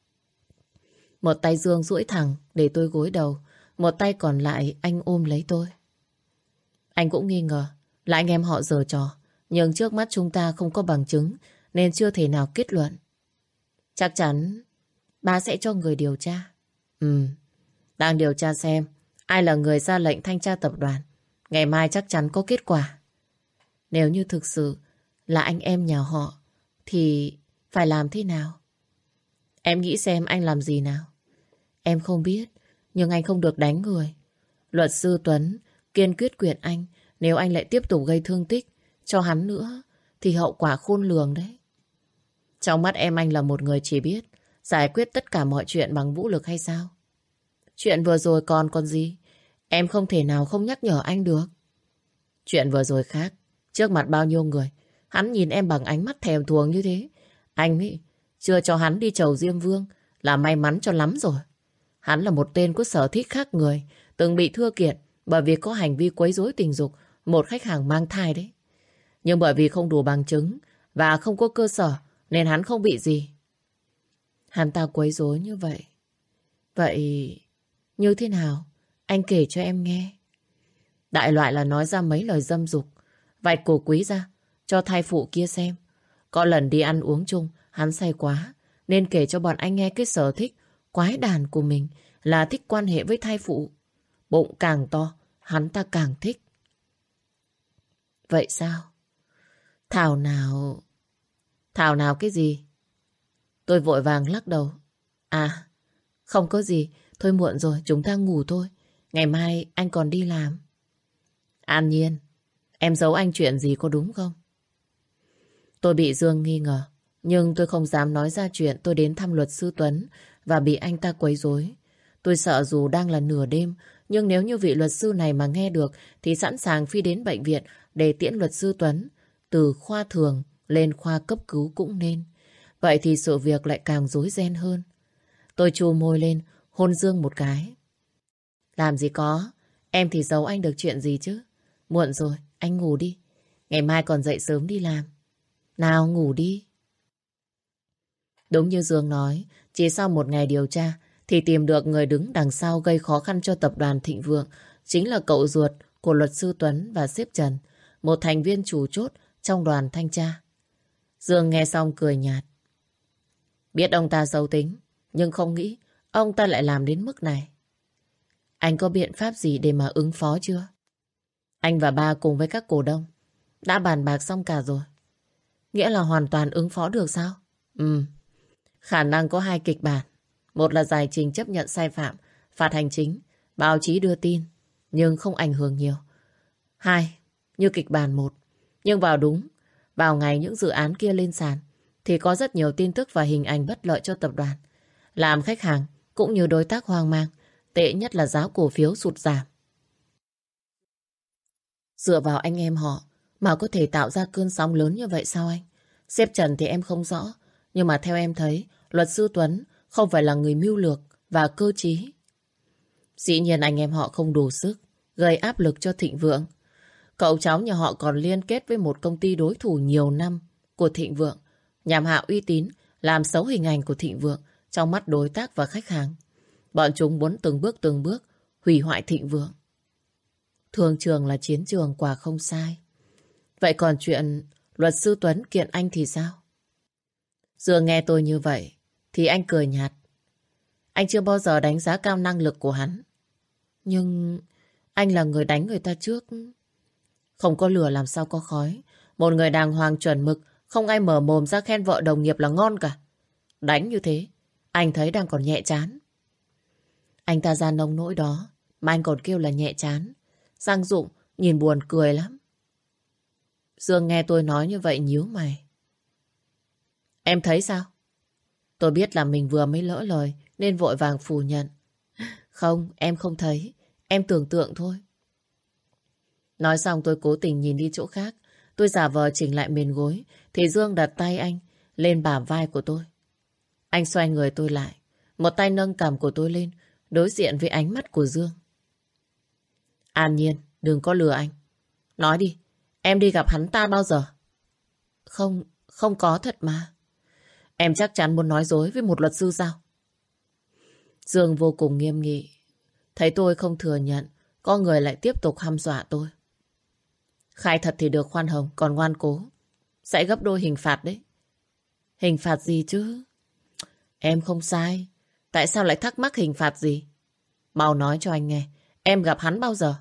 S1: Một tay Dương duỗi thẳng để tôi gối đầu, một tay còn lại anh ôm lấy tôi. Anh cũng nghi ngờ là anh em họ giở trò, nhưng trước mắt chúng ta không có bằng chứng nên chưa thể nào kết luận. Chắc chắn ba sẽ cho người điều tra. Ừ, đang điều tra xem ai là người ra lệnh thanh tra tập đoàn. Ngày mai chắc chắn có kết quả. Nếu như thực sự là anh em nhà họ thì phải làm thế nào? Em nghĩ xem anh làm gì nào? Em không biết, nhưng anh không được đánh người. Luật sư Tuấn kiên quyết kiện anh, nếu anh lại tiếp tục gây thương tích cho hắn nữa thì hậu quả khôn lường đấy. Trong mắt em anh là một người chỉ biết giải quyết tất cả mọi chuyện bằng vũ lực hay sao? Chuyện vừa rồi còn còn gì? Em không thể nào không nhắc nhở anh được. Chuyện vừa rồi khác, trước mặt bao nhiêu người, hắn nhìn em bằng ánh mắt thèm thuồng như thế. Anh ấy chưa cho hắn đi chầu Diêm Vương là may mắn cho lắm rồi. Hắn là một tên có sở thích khác người, từng bị thưa kiện bởi vì có hành vi quấy rối tình dục một khách hàng mang thai đấy. Nhưng bởi vì không đủ bằng chứng và không có cơ sở nên hắn không bị gì. Hắn ta quấy rối như vậy. Vậy như thế nào? Anh kể cho em nghe. Đại loại là nói ra mấy lời dâm dục, vạch cổ quý ra cho thai phụ kia xem. Có lần đi ăn uống chung, hắn say quá nên kể cho bọn anh nghe cái sở thích quái đản của mình là thích quan hệ với thai phụ. Bụng càng to, hắn ta càng thích. Vậy sao? Thảo nào... Thảo nào cái gì? Tôi vội vàng lắc đầu. À, không có gì. Thôi muộn rồi, chúng ta ngủ thôi. Ngày mai anh còn đi làm. An Nhiên, em giấu anh chuyện gì có đúng không? Tôi bị Dương nghi ngờ, nhưng tôi không dám nói ra chuyện tôi đến thăm luật sư Tuấn và bị anh ta quấy rối. Tôi sợ dù đang là nửa đêm, nhưng nếu như vị luật sư này mà nghe được thì sẵn sàng phi đến bệnh viện để tiễn luật sư Tuấn. từ khoa thường lên khoa cấp cứu cũng nên. Vậy thì sự việc lại càng rối ren hơn. Tôi chu môi lên, hôn Dương một cái. Làm gì có, em thì giấu anh được chuyện gì chứ. Muộn rồi, anh ngủ đi. Ngày mai còn dậy sớm đi làm. Nào ngủ đi. Đúng như Dương nói, chỉ sau một ngày điều tra thì tìm được người đứng đằng sau gây khó khăn cho tập đoàn Thịnh Vượng, chính là cậu ruột của luật sư Tuấn và sếp Trần, một thành viên chủ chốt trong đoàn thanh tra. Dương nghe xong cười nhạt. Biết ông ta xấu tính, nhưng không nghĩ ông ta lại làm đến mức này. Anh có biện pháp gì để mà ứng phó chưa? Anh và ba cùng với các cổ đông đã bàn bạc xong cả rồi. Nghĩa là hoàn toàn ứng phó được sao? Ừ. Khả năng có hai kịch bản. Một là giải trình chấp nhận sai phạm, phạt hành chính, báo chí đưa tin, nhưng không ảnh hưởng nhiều. Hai, như kịch bản một. Nhưng vào đúng, vào ngày những dự án kia lên sàn, thì có rất nhiều tin tức và hình ảnh bất lợi cho tập đoàn. Làm khách hàng cũng như đối tác hoang mang, tệ nhất là giá cổ phiếu sụt giảm. Dựa vào anh em họ mà có thể tạo ra cơn sóng lớn như vậy sao anh? Sếp Trần thì em không rõ, nhưng mà theo em thấy, luật sư Tuấn không phải là người mưu lược và cơ trí. Dĩ nhiên anh em họ không đủ sức gây áp lực cho Thịnh Vượng. Cậu cháu nhà họ còn liên kết với một công ty đối thủ nhiều năm của Thịnh Vượng, nhằm hạ uy tín, làm xấu hình ảnh của Thịnh Vượng trong mắt đối tác và khách hàng. Bọn chúng muốn từng bước từng bước hủy hoại Thịnh Vượng. Thương trường là chiến trường, quả không sai. Vậy còn chuyện luật sư Tuấn kiện anh thì sao? Dương nghe tôi như vậy thì anh cười nhạt. Anh chưa bao giờ đánh giá cao năng lực của hắn. Nhưng anh là người đánh người ta trước. Không có lửa làm sao có khói. Một người đàng hoàng chuẩn mực, không ai mở mồm ra khen vợ đồng nghiệp là ngon cả. Đánh như thế, anh thấy đang còn nhẹ chán. Anh ta ra nông nỗi đó mà anh còn kêu là nhẹ chán. Giang Dụng nhìn buồn cười lắm. Dương nghe tôi nói như vậy nhíu mày. Em thấy sao? Tôi biết là mình vừa mới lỡ lời nên vội vàng phủ nhận. Không, em không thấy. Em tưởng tượng thôi. Nói xong tôi cố tình nhìn đi chỗ khác. Tôi giả vờ chỉnh lại mền gối thì Dương đặt tay anh lên bả vai của tôi. Anh xoay người tôi lại. Một tay nâng cằm của tôi lên, đối diện với ánh mắt của Dương. An Nhiên, đừng có lừa anh. Nói đi, em đi gặp hắn ta bao giờ? Không, không có thật mà. Em chắc chắn muốn nói dối với một luật sư sao? Dương vô cùng nghiêm nghị. Thấy tôi không thừa nhận, có người lại tiếp tục hăm dọa tôi. Khai thật thì được khoan hồng, còn ngoan cố sẽ gấp đôi hình phạt đấy. Hình phạt gì chứ? Em không sai. Tại sao lại thắc mắc hình phạt gì? Mau nói cho anh nghe, em gặp hắn bao giờ?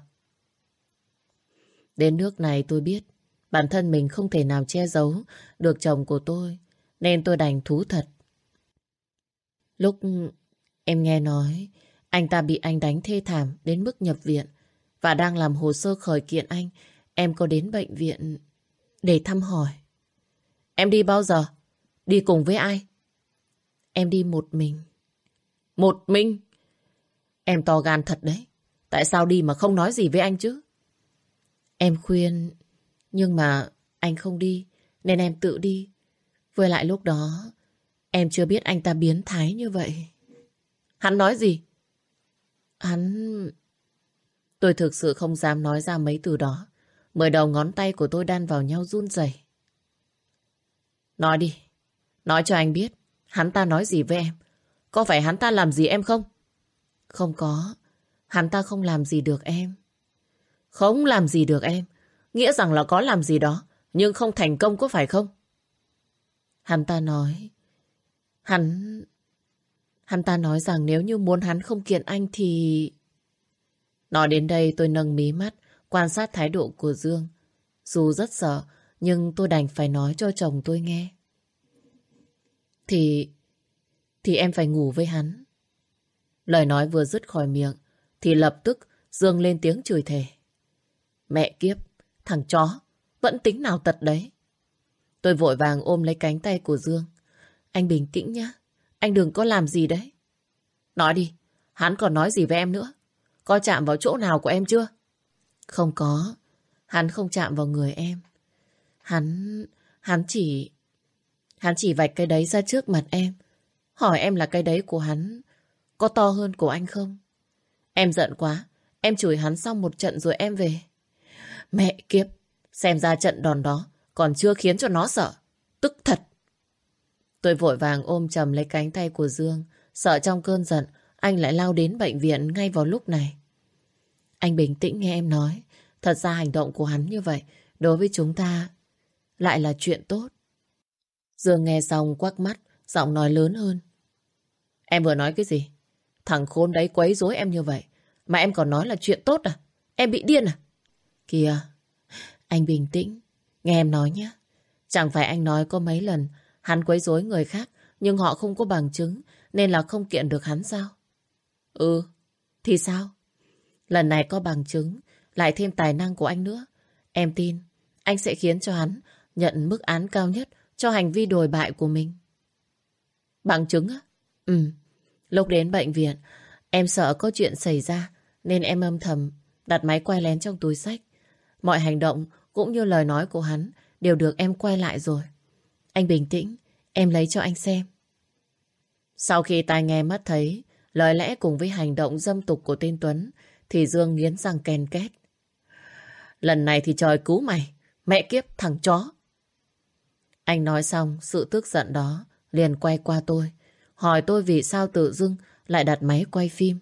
S1: Đến nước này tôi biết bản thân mình không thể nào che giấu được chồng của tôi, nên tôi đành thú thật. Lúc em nghe nói anh ta bị anh đánh thê thảm đến mức nhập viện và đang làm hồ sơ khởi kiện anh, em có đến bệnh viện để thăm hỏi. Em đi bao giờ? Đi cùng với ai? Em đi một mình. Một mình? Em to gan thật đấy. Tại sao đi mà không nói gì với anh chứ? Em khuyên, nhưng mà anh không đi, nên em tự đi. Với lại lúc đó, em chưa biết anh ta biến thái như vậy. Hắn nói gì? Hắn... Tôi thực sự không dám nói ra mấy từ đó. Mười đầu ngón tay của tôi đan vào nhau run rẩy. Nói đi. Nói cho anh biết. Hắn ta nói gì với em? Có phải hắn ta làm gì em không? Không có. Hắn ta không làm gì được em. Không làm gì được em? Nghĩa rằng là có làm gì đó, nhưng không thành công có phải không? Hắn ta nói... Hắn... Hắn ta nói rằng nếu như muốn hắn không kiện anh thì... Nói đến đây tôi nâng mí mắt, quan sát thái độ của Dương. Dù rất sợ, nhưng tôi đành phải nói cho chồng tôi nghe. Thì... Thì em phải ngủ với hắn. Lời nói vừa dứt khỏi miệng, thì lập tức Dương lên tiếng chửi thề. Mẹ kiếp, thằng chó, vẫn tính nào tật đấy. Tôi vội vàng ôm lấy cánh tay của Dương. Anh bình tĩnh nhá, anh đừng có làm gì đấy. Nói đi, hắn còn nói gì với em nữa? Có chạm vào chỗ nào của em chưa? Không có, hắn không chạm vào người em. Hắn... Hắn chỉ... Hắn chỉ vạch cái đấy ra trước mặt em. Hỏi em là cái đấy của hắn có to hơn của anh không? Em giận quá. Em chửi hắn xong một trận rồi em về. Mẹ kiếp. Xem ra trận đòn đó còn chưa khiến cho nó sợ. Tức thật. Tôi vội vàng ôm chầm lấy cánh tay của Dương. Sợ trong cơn giận anh lại lao đến bệnh viện ngay vào lúc này. Anh bình tĩnh nghe em nói. Thật ra hành động của hắn như vậy đối với chúng ta lại là chuyện tốt. Dương nghe xong quắc mắt, giọng nói lớn hơn. Em vừa nói cái gì? Thằng khốn đấy quấy rối em như vậy mà em còn nói là chuyện tốt à? Em bị điên à? Kìa, anh bình tĩnh, nghe em nói nhé. Chẳng phải anh nói có mấy lần hắn quấy rối người khác nhưng họ không có bằng chứng nên là không kiện được hắn sao? Ừ, thì sao? Lần này có bằng chứng, lại thêm tài năng của anh nữa. Em tin anh sẽ khiến cho hắn nhận mức án cao nhất cho hành vi đồi bại của mình. Bằng chứng á? Ừ. Lúc đến bệnh viện, em sợ có chuyện xảy ra nên em âm thầm đặt máy quay lén trong túi xách. Mọi hành động cũng như lời nói của hắn đều được em quay lại rồi. Anh bình tĩnh, em lấy cho anh xem. Sau khi tai nghe mắt thấy lời lẽ cùng với hành động dâm tục của tên Tuấn thì Dương nghiến răng ken két. Lần này thì trời cứu mày. Mẹ kiếp thằng chó. Anh nói xong sự tức giận đó liền quay qua tôi, hỏi tôi vì sao tự dưng lại đặt máy quay phim.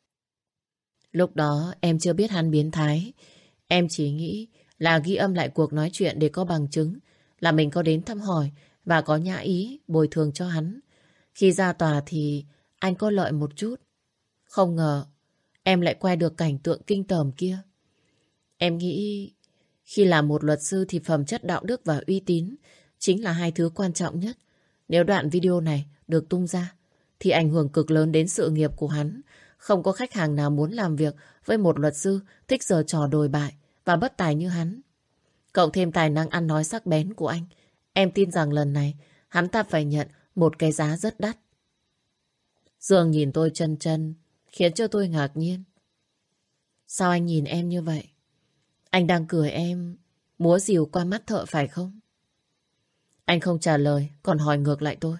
S1: Lúc đó em chưa biết hắn biến thái. Em chỉ nghĩ là ghi âm lại cuộc nói chuyện để có bằng chứng là mình có đến thăm hỏi và có nhã ý bồi thường cho hắn. Khi ra tòa thì anh có lợi một chút. Không ngờ em lại quay được cảnh tượng kinh tởm kia. Em nghĩ khi làm một luật sư thì phẩm chất đạo đức và uy tín chính là hai thứ quan trọng nhất. Nếu đoạn video này được tung ra thì ảnh hưởng cực lớn đến sự nghiệp của hắn. Không có khách hàng nào muốn làm việc với một luật sư thích giở trò đồi bại và bất tài như hắn. Cộng thêm tài năng ăn nói sắc bén của anh, em tin rằng lần này hắn ta phải nhận một cái giá rất đắt. Dương nhìn tôi chân chân khiến cho tôi ngạc nhiên. Sao anh nhìn em như vậy? Anh đang cười em múa rìu qua mắt thợ phải không? Anh không trả lời, còn hỏi ngược lại tôi.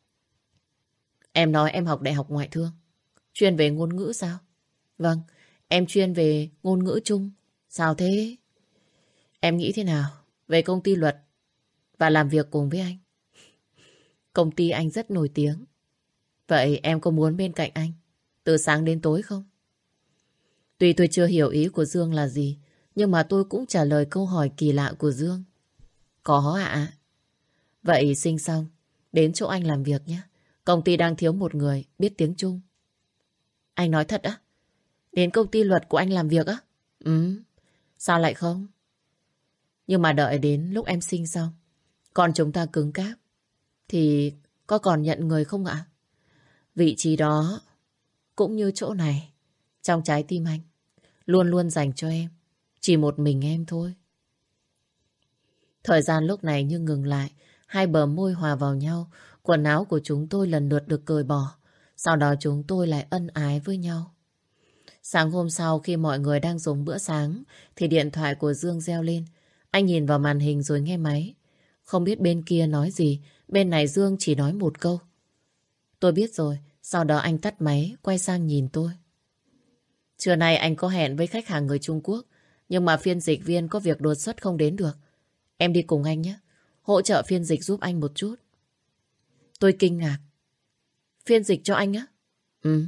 S1: Em nói em học đại học ngoại thương, chuyên về ngôn ngữ sao? Vâng, em chuyên về ngôn ngữ chung. Sao thế? Em nghĩ thế nào về công ty luật và làm việc cùng với anh? Công ty anh rất nổi tiếng. Vậy em có muốn bên cạnh anh từ sáng đến tối không? Tuy tôi chưa hiểu ý của Dương là gì, nhưng mà tôi cũng trả lời câu hỏi kỳ lạ của Dương. Có ạ. Vậy sinh xong đến chỗ anh làm việc nhé. Công ty đang thiếu một người biết tiếng Trung. Anh nói thật á? Đến công ty luật của anh làm việc á? Ừ. Sao lại không? Nhưng mà đợi đến lúc em sinh xong, còn chúng ta cứng cáp, thì có còn nhận người không ạ? Vị trí đó cũng như chỗ này, trong trái tim anh luôn luôn dành cho em. Chỉ một mình em thôi. Thời gian lúc này như ngừng lại. Hai bờ môi hòa vào nhau. Quần áo của chúng tôi lần lượt được cởi bỏ. Sau đó chúng tôi lại ân ái với nhau. Sáng hôm sau khi mọi người đang dùng bữa sáng thì điện thoại của Dương reo lên. Anh nhìn vào màn hình rồi nghe máy. Không biết bên kia nói gì. Bên này Dương chỉ nói một câu. Tôi biết rồi. Sau đó anh tắt máy quay sang nhìn tôi. Trưa nay anh có hẹn với khách hàng người Trung Quốc, nhưng mà phiên dịch viên có việc đột xuất không đến được. Em đi cùng anh nhé. Hỗ trợ phiên dịch giúp anh một chút. Tôi kinh ngạc. Phiên dịch cho anh á? Ừ.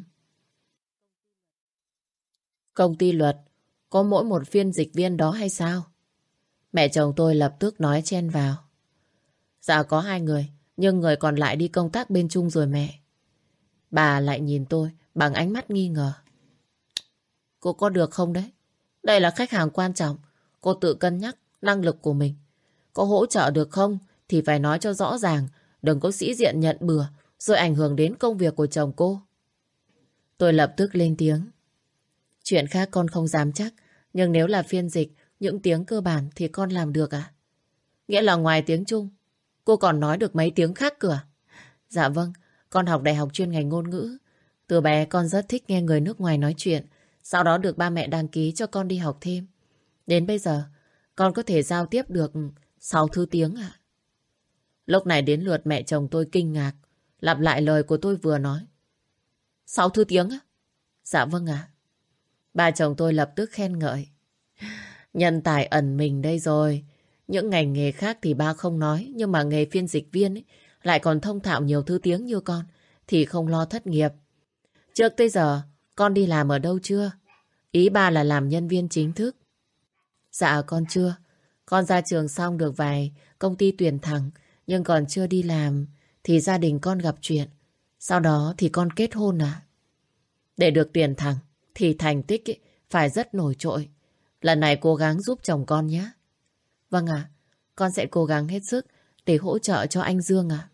S1: Công ty luật có mỗi một phiên dịch viên đó hay sao? Mẹ chồng tôi lập tức nói chen vào. Dạ có hai người, nhưng người còn lại đi công tác bên Trung rồi mẹ. Bà lại nhìn tôi bằng ánh mắt nghi ngờ. Cô có được không đấy? Đây là khách hàng quan trọng. Cô tự cân nhắc năng lực của mình. Có hỗ trợ được không thì phải nói cho rõ ràng. Đừng có sĩ diện nhận bừa rồi ảnh hưởng đến công việc của chồng cô. Tôi lập tức lên tiếng. Chuyện khác con không dám chắc. Nhưng nếu là phiên dịch những tiếng cơ bản thì con làm được à? Nghĩa là ngoài tiếng Trung cô còn nói được mấy tiếng khác cửa? Dạ vâng. Con học đại học chuyên ngành ngôn ngữ. Từ bé con rất thích nghe người nước ngoài nói chuyện. Sau đó được ba mẹ đăng ký cho con đi học thêm. Đến bây giờ con có thể giao tiếp được Sáu thứ tiếng à? Lúc này đến lượt mẹ chồng tôi kinh ngạc, lặp lại lời của tôi vừa nói. Sáu thứ tiếng á? Dạ vâng ạ. Ba chồng tôi lập tức khen ngợi. Nhân tài ẩn mình đây rồi. Những ngành nghề khác thì ba không nói, nhưng mà nghề phiên dịch viên ấy, lại còn thông thạo nhiều thứ tiếng như con, thì không lo thất nghiệp. Trước tới giờ, con đi làm ở đâu chưa? Ý ba là làm nhân viên chính thức. Dạ con chưa. Con ra trường xong được vài công ty tuyển thẳng, nhưng còn chưa đi làm thì gia đình con gặp chuyện. Sau đó thì con kết hôn à? Để được tuyển thẳng thì thành tích ấy, phải rất nổi trội. Lần này cố gắng giúp chồng con nhé. Vâng ạ, con sẽ cố gắng hết sức để hỗ trợ cho anh Dương ạ.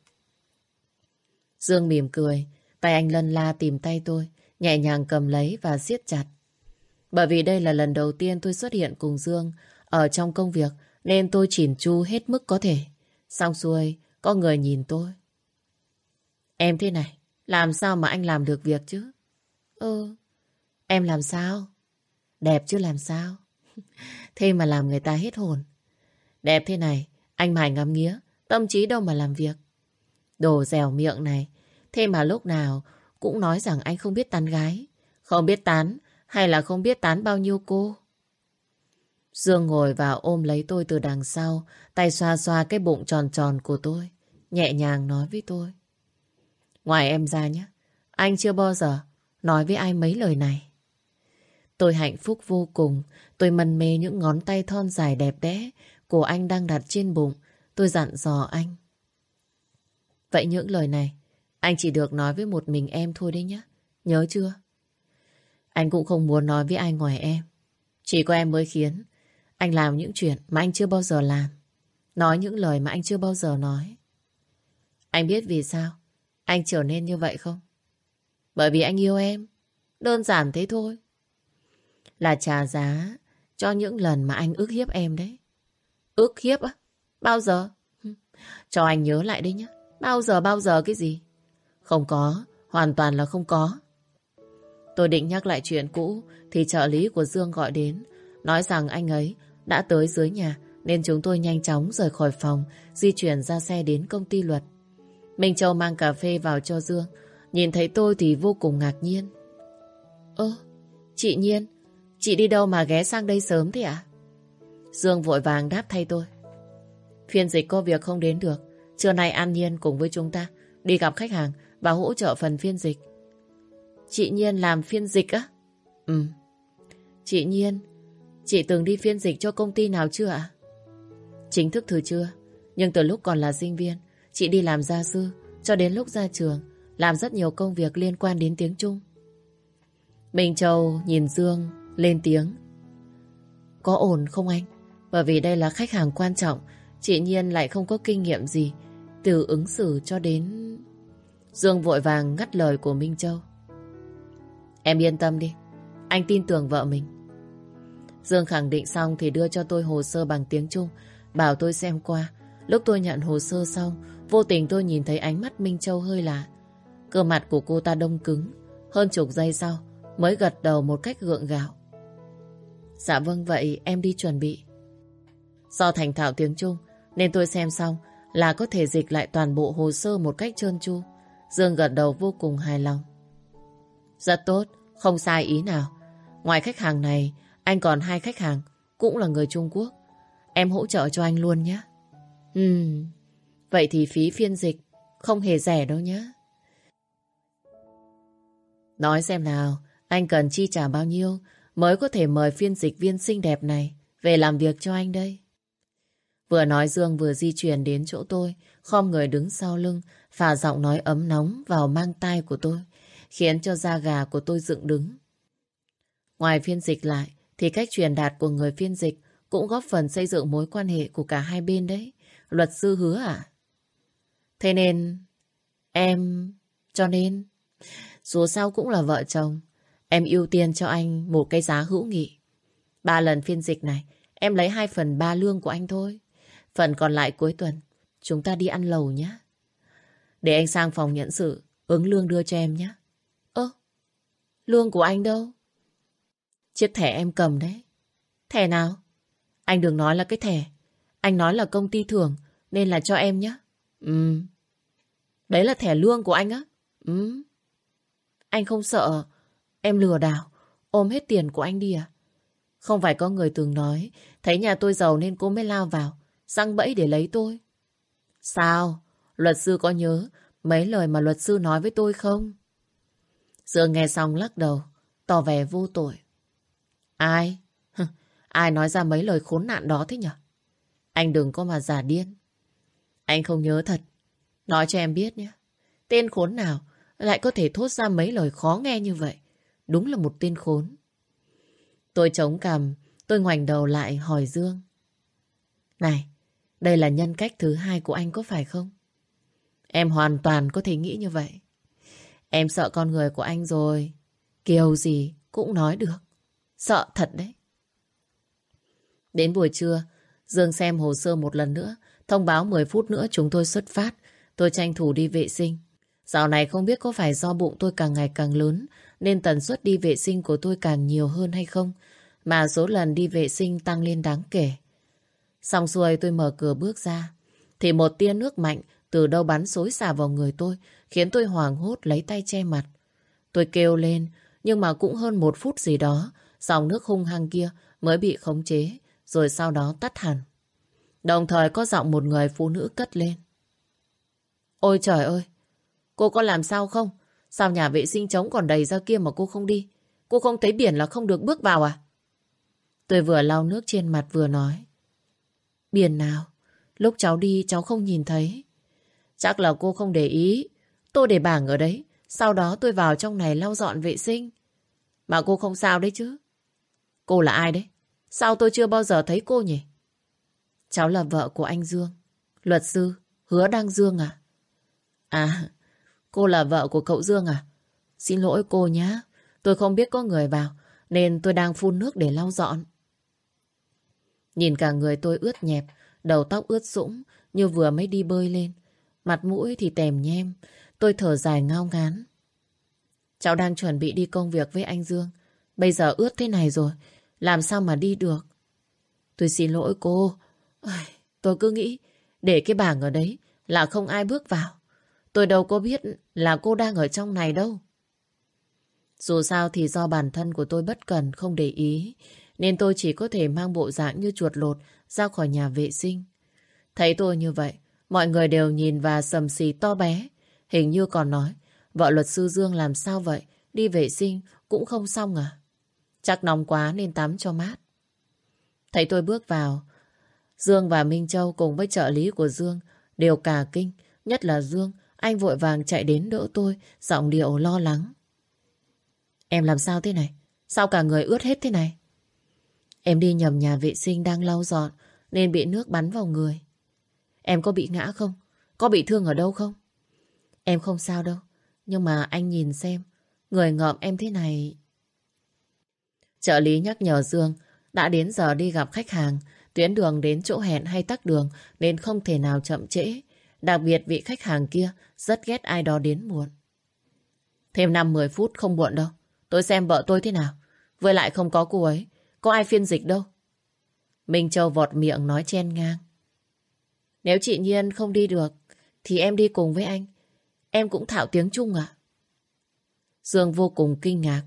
S1: Dương mỉm cười, tay anh lân la tìm tay tôi, nhẹ nhàng cầm lấy và siết chặt. Bởi vì đây là lần đầu tiên tôi xuất hiện cùng Dương ở trong công việc, nên tôi chỉn chu hết mức có thể. Xong xuôi, có người nhìn tôi. Em thế này, làm sao mà anh làm được việc chứ? Ừ, em làm sao? Đẹp chứ làm sao? Thế mà làm người ta hết hồn. Đẹp thế này, anh mải ngắm nghía, tâm trí đâu mà làm việc. Đồ dẻo miệng này, thế mà lúc nào cũng nói rằng anh không biết tán gái. Không biết tán, hay là không biết tán bao nhiêu cô? Dương ngồi vào ôm lấy tôi từ đằng sau, tay xoa xoa cái bụng tròn tròn của tôi, nhẹ nhàng nói với tôi. Ngoài em ra nhé, anh chưa bao giờ nói với ai mấy lời này. Tôi hạnh phúc vô cùng, tôi mân mê những ngón tay thon dài đẹp đẽ của anh đang đặt trên bụng. Tôi dặn dò anh. Vậy những lời này, anh chỉ được nói với một mình em thôi đấy nhé, nhớ chưa? Anh cũng không muốn nói với ai ngoài em. Chỉ có em mới khiến anh làm những chuyện mà anh chưa bao giờ làm, nói những lời mà anh chưa bao giờ nói. Anh biết vì sao anh trở nên như vậy không? Bởi vì anh yêu em. Đơn giản thế thôi. Là trả giá cho những lần mà anh ức hiếp em đấy. Ức hiếp á? Bao giờ? Cho anh nhớ lại đấy nhé. Bao giờ bao giờ cái gì? Không có, hoàn toàn là không có. Tôi định nhắc lại chuyện cũ thì trợ lý của Dương gọi đến, nói rằng anh ấy đã tới dưới nhà, nên chúng tôi nhanh chóng rời khỏi phòng, di chuyển ra xe đến công ty luật. Minh Châu mang cà phê vào cho Dương, nhìn thấy tôi thì vô cùng ngạc nhiên. Ơ, chị Nhiên, chị đi đâu mà ghé sang đây sớm thế ạ? Dương vội vàng đáp thay tôi. Phiên dịch có việc không đến được, trưa nay An Nhiên cùng với chúng ta đi gặp khách hàng và hỗ trợ phần phiên dịch. Chị Nhiên làm phiên dịch á? Ừ. Chị Nhiên, chị từng đi phiên dịch cho công ty nào chưa ạ? Chính thức thì chưa, nhưng từ lúc còn là sinh viên, chị đi làm gia sư, cho đến lúc ra trường, làm rất nhiều công việc liên quan đến tiếng Trung. Minh Châu nhìn Dương, lên tiếng. Có ổn không anh? Bởi vì đây là khách hàng quan trọng, chị Nhiên lại không có kinh nghiệm gì, từ ứng xử cho đến... Dương vội vàng ngắt lời của Minh Châu. Em yên tâm đi, anh tin tưởng vợ mình. Dương khẳng định xong thì đưa cho tôi hồ sơ bằng tiếng Trung, bảo tôi xem qua. Lúc tôi nhận hồ sơ xong, vô tình tôi nhìn thấy ánh mắt Minh Châu hơi lạ. Cơ mặt của cô ta đông cứng, hơn chục giây sau mới gật đầu một cách gượng gạo. Dạ vâng, vậy em đi chuẩn bị. Do thành thạo tiếng Trung nên tôi xem xong là có thể dịch lại toàn bộ hồ sơ một cách trơn tru. Dương gật đầu vô cùng hài lòng. Rất tốt, không sai ý nào. Ngoài khách hàng này, anh còn hai khách hàng cũng là người Trung Quốc. Em hỗ trợ cho anh luôn nhé. Ừm, vậy thì phí phiên dịch không hề rẻ đâu nhé. Nói xem nào, anh cần chi trả bao nhiêu mới có thể mời phiên dịch viên xinh đẹp này về làm việc cho anh đây? Vừa nói Dương vừa di chuyển đến chỗ tôi, khom người đứng sau lưng, phả giọng nói ấm nóng vào mang tai của tôi, khiến cho da gà của tôi dựng đứng. Ngoài phiên dịch lại, thì cách truyền đạt của người phiên dịch cũng góp phần xây dựng mối quan hệ của cả hai bên đấy. Luật sư hứa à? Thế nên, em... Cho nên, dù sao cũng là vợ chồng, em ưu tiên cho anh một cái giá hữu nghị. Ba lần phiên dịch này, em lấy hai phần ba lương của anh thôi. Phần còn lại cuối tuần, chúng ta đi ăn lẩu nhé. Để anh sang phòng nhận sự, ứng lương đưa cho em nhé. Ơ, lương của anh đâu? Chiếc thẻ em cầm đấy. Thẻ nào? Anh đừng nói là cái thẻ Anh nói là công ty thưởng nên là cho em nhé. Ừ. Đấy là thẻ lương của anh á? Ừ. Anh không sợ em lừa đảo, ôm hết tiền của anh đi à? Không phải có người từng nói, thấy nhà tôi giàu nên cô mới lao vào, giăng bẫy để lấy tôi. Sao? Luật sư có nhớ mấy lời mà luật sư nói với tôi không? Dương nghe xong lắc đầu, tỏ vẻ vô tội. Ai? Ai nói ra mấy lời khốn nạn đó thế nhở? Anh đừng có mà giả điên. Anh không nhớ thật. Nói cho em biết nhé. Tên khốn nào lại có thể thốt ra mấy lời khó nghe như vậy? Đúng là một tên khốn. Tôi chống cằm, tôi ngoảnh đầu lại hỏi Dương. Này, đây là nhân cách thứ hai của anh có phải không? Em hoàn toàn có thể nghĩ như vậy. Em sợ con người của anh rồi. Kiểu gì cũng nói được. Sợ thật đấy. Đến buổi trưa, Dương xem hồ sơ một lần nữa. Thông báo mười phút nữa chúng tôi xuất phát. Tôi tranh thủ đi vệ sinh. Dạo này không biết có phải do bụng tôi càng ngày càng lớn nên tần suất đi vệ sinh của tôi càng nhiều hơn hay không, mà số lần đi vệ sinh tăng lên đáng kể. Xong xuôi tôi mở cửa bước ra thì một tia nước mạnh từ đâu bắn xối xả vào người tôi, khiến tôi hoảng hốt lấy tay che mặt. Tôi kêu lên, nhưng mà cũng hơn một phút gì đó, dòng nước hung hăng kia mới bị khống chế, rồi sau đó tắt hẳn. Đồng thời có giọng một người phụ nữ cất lên. Ôi trời ơi, cô có làm sao không? Sao nhà vệ sinh trống còn đầy ra kia mà cô không đi? Cô không thấy biển là không được bước vào à? Tôi vừa lau nước trên mặt vừa nói. Biển nào? Lúc cháu đi cháu không nhìn thấy. Chắc là cô không để ý. Tôi để bảng ở đấy. Sau đó tôi vào trong này lau dọn vệ sinh. Mà cô không sao đấy chứ? Cô là ai đấy? Sao tôi chưa bao giờ thấy cô nhỉ? Cháu là vợ của anh Dương. Luật sư Hứa Đăng Dương à? À, cô là vợ của cậu Dương à? Xin lỗi cô nhé. Tôi không biết có người vào nên tôi đang phun nước để lau dọn. Nhìn cả người tôi ướt nhẹp, đầu tóc ướt sũng như vừa mới đi bơi lên. Mặt mũi thì tèm nhem. Tôi thở dài ngao ngán. Cháu đang chuẩn bị đi công việc với anh Dương. Bây giờ ướt thế này rồi, làm sao mà đi được? Tôi xin lỗi cô. Tôi cứ nghĩ để cái bảng ở đấy là không ai bước vào. Tôi đâu có biết là cô đang ở trong này đâu. Dù sao thì do bản thân của tôi bất cẩn không để ý, nên tôi chỉ có thể mang bộ dạng như chuột lột ra khỏi nhà vệ sinh. Thấy tôi như vậy, mọi người đều nhìn và sầm xì to bé. Hình như còn nói, vợ luật sư Dương làm sao vậy? Đi vệ sinh cũng không xong à? Chắc nóng quá nên tắm cho mát. Thấy tôi bước vào, Dương và Minh Châu cùng với trợ lý của Dương đều cả kinh. Nhất là Dương, anh vội vàng chạy đến đỡ tôi, giọng điệu lo lắng. Em làm sao thế này? Sao cả người ướt hết thế này? Em đi nhầm nhà vệ sinh đang lau dọn nên bị nước bắn vào người. Em có bị ngã không? Có bị thương ở đâu không? Em không sao đâu. Nhưng mà anh nhìn xem, người ngợm em thế này. Trợ lý nhắc nhở Dương đã đến giờ đi gặp khách hàng. Tuyến đường đến chỗ hẹn hay tắc đường nên không thể nào chậm trễ. Đặc biệt vị khách hàng kia rất ghét ai đó đến muộn. Thêm năm mười phút không muộn đâu. Tôi xem vợ tôi thế nào. Với lại không có cô ấy, có ai phiên dịch đâu. Minh Châu vọt miệng nói chen ngang. Nếu chị Nhiên không đi được thì em đi cùng với anh. Em cũng thạo tiếng Trung à? Dương vô cùng kinh ngạc.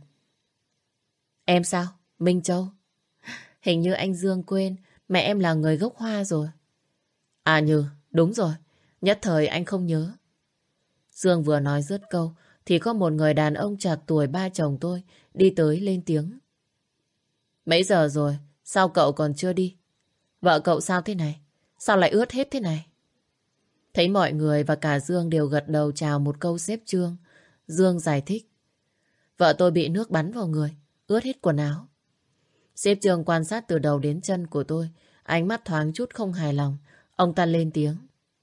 S1: Em sao? Minh Châu? Hình như anh Dương quên mẹ em là người gốc Hoa rồi. À nhừ, đúng rồi. Nhất thời anh không nhớ. Dương vừa nói dứt câu thì có một người đàn ông trạc tuổi ba chồng tôi đi tới lên tiếng. Mấy giờ rồi? Sao cậu còn chưa đi? Vợ cậu sao thế này? Sao lại ướt hết thế này? Thấy mọi người và cả Dương đều gật đầu chào một câu xếp Trương. Dương giải thích. Vợ tôi bị nước bắn vào người, ướt hết quần áo. Sếp Trương quan sát từ đầu đến chân của tôi, ánh mắt thoáng chút không hài lòng. Ông ta lên tiếng.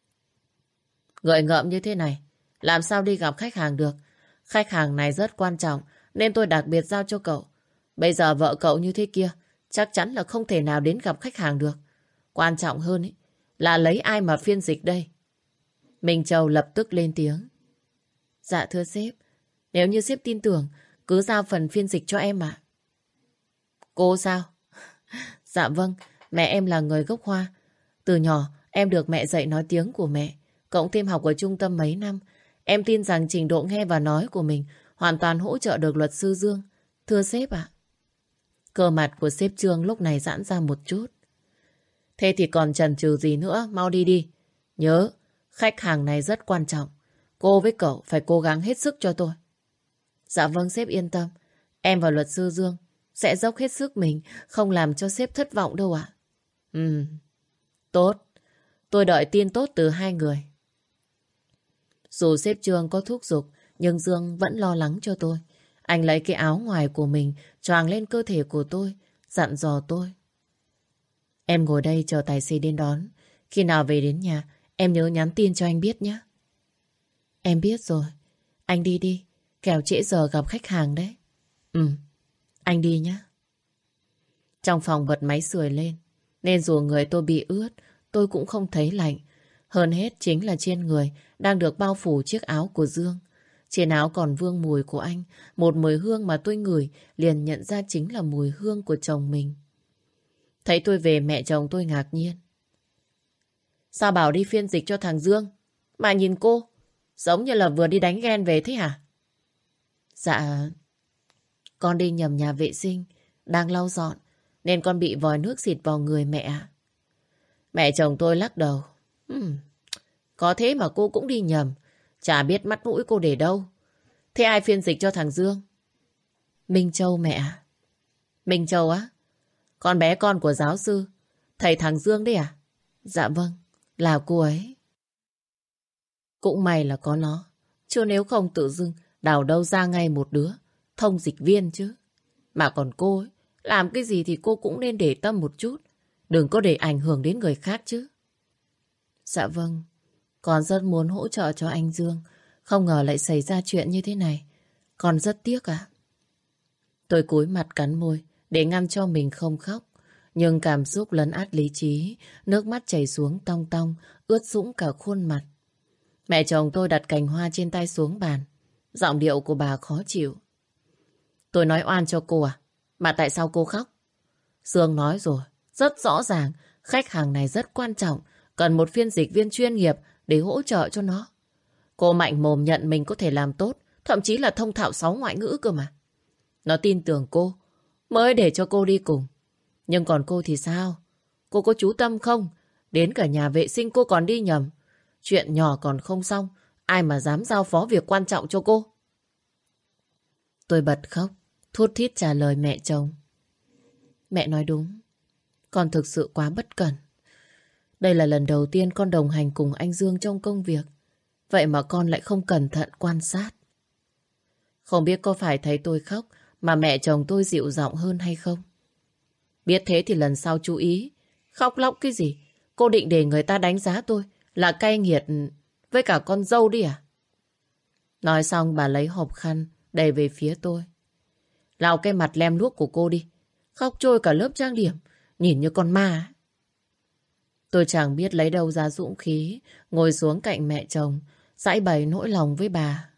S1: Người ngợm như thế này, làm sao đi gặp khách hàng được? Khách hàng này rất quan trọng, nên tôi đặc biệt giao cho cậu. Bây giờ vợ cậu như thế kia, chắc chắn là không thể nào đến gặp khách hàng được. Quan trọng hơn ý, là lấy ai mà phiên dịch đây? Minh Châu lập tức lên tiếng. Dạ thưa sếp, nếu như sếp tin tưởng, cứ giao phần phiên dịch cho em ạ. Cô sao? Dạ vâng, mẹ em là người gốc Hoa. Từ nhỏ, em được mẹ dạy nói tiếng của mẹ, cộng thêm học ở trung tâm mấy năm. Em tin rằng trình độ nghe và nói của mình hoàn toàn hỗ trợ được luật sư Dương. Thưa sếp ạ. Cơ mặt của sếp Trương lúc này giãn ra một chút. Thế thì còn chần chừ gì nữa, mau đi đi. Nhớ, khách hàng này rất quan trọng. Cô với cậu phải cố gắng hết sức cho tôi. Dạ vâng sếp yên tâm. Em và luật sư Dương sẽ dốc hết sức mình, không làm cho sếp thất vọng đâu ạ. Ừ, tốt. Tôi đợi tin tốt từ hai người. Dù sếp Trương có thúc giục, nhưng Dương vẫn lo lắng cho tôi. Anh lấy cái áo ngoài của mình choàng lên cơ thể của tôi, dặn dò tôi. Em ngồi đây chờ tài xế đến đón. Khi nào về đến nhà, em nhớ nhắn tin cho anh biết nhé. Em biết rồi. Anh đi đi, kẻo trễ giờ gặp khách hàng đấy. Ừ, anh đi nhé. Trong phòng bật máy sưởi lên, nên dù người tôi bị ướt, tôi cũng không thấy lạnh. Hơn hết chính là trên người đang được bao phủ chiếc áo của Dương. Trên áo còn vương mùi của anh, một mùi hương mà tôi ngửi liền nhận ra chính là mùi hương của chồng mình. Thấy tôi về mẹ chồng tôi ngạc nhiên. Sao bảo đi phiên dịch cho thằng Dương? Mà nhìn cô, giống như là vừa đi đánh ghen về thế hả? Dạ, con đi nhầm nhà vệ sinh, đang lau dọn, nên con bị vòi nước xịt vào người mẹ ạ. Mẹ chồng tôi lắc đầu. Hmm, có thế mà cô cũng đi nhầm, chả biết mắt mũi cô để đâu. Thế ai phiên dịch cho thằng Dương? Minh Châu mẹ ạ. Minh Châu á? Con bé con của giáo sư, thầy thằng Dương đấy à? Dạ vâng, là cô ấy. Cũng may là có nó, chứ nếu không tự dưng đào đâu ra ngay một đứa thông dịch viên chứ. Mà còn cô ấy, làm cái gì thì cô cũng nên để tâm một chút, đừng có để ảnh hưởng đến người khác chứ. Dạ vâng, con rất muốn hỗ trợ cho anh Dương, không ngờ lại xảy ra chuyện như thế này. Con rất tiếc ạ. Tôi cúi mặt cắn môi để ngăn cho mình không khóc. Nhưng cảm xúc lấn át lý trí, nước mắt chảy xuống tong tong, ướt sũng cả khuôn mặt. Mẹ chồng tôi đặt cành hoa trên tay xuống bàn. Giọng điệu của bà khó chịu. Tôi nói oan cho cô à? Mà tại sao cô khóc? Dương nói rồi, rất rõ ràng, khách hàng này rất quan trọng, cần một phiên dịch viên chuyên nghiệp để hỗ trợ cho nó. Cô mạnh mồm nhận mình có thể làm tốt, thậm chí là thông thạo sáu ngoại ngữ cơ mà. Nó tin tưởng cô, mới để cho cô đi cùng. Nhưng còn cô thì sao? Cô có chú tâm không? Đến cả nhà vệ sinh cô còn đi nhầm. Chuyện nhỏ còn không xong, ai mà dám giao phó việc quan trọng cho cô? Tôi bật khóc, thút thít trả lời mẹ chồng. Mẹ nói đúng, con thực sự quá bất cẩn. Đây là lần đầu tiên con đồng hành cùng anh Dương trong công việc. Vậy mà con lại không cẩn thận quan sát. Không biết có phải thấy tôi khóc mà mẹ chồng tôi dịu giọng hơn hay không? Biết thế thì lần sau chú ý. Khóc lóc cái gì? Cô định để người ta đánh giá tôi là cay nghiệt với cả con dâu đi à? Nói xong bà lấy hộp khăn đầy về phía tôi. Lau cái mặt lem luốc của cô đi. Khóc trôi cả lớp trang điểm, nhìn như con ma. Tôi chẳng biết lấy đâu ra dũng khí, ngồi xuống cạnh mẹ chồng, giãi bày nỗi lòng với bà.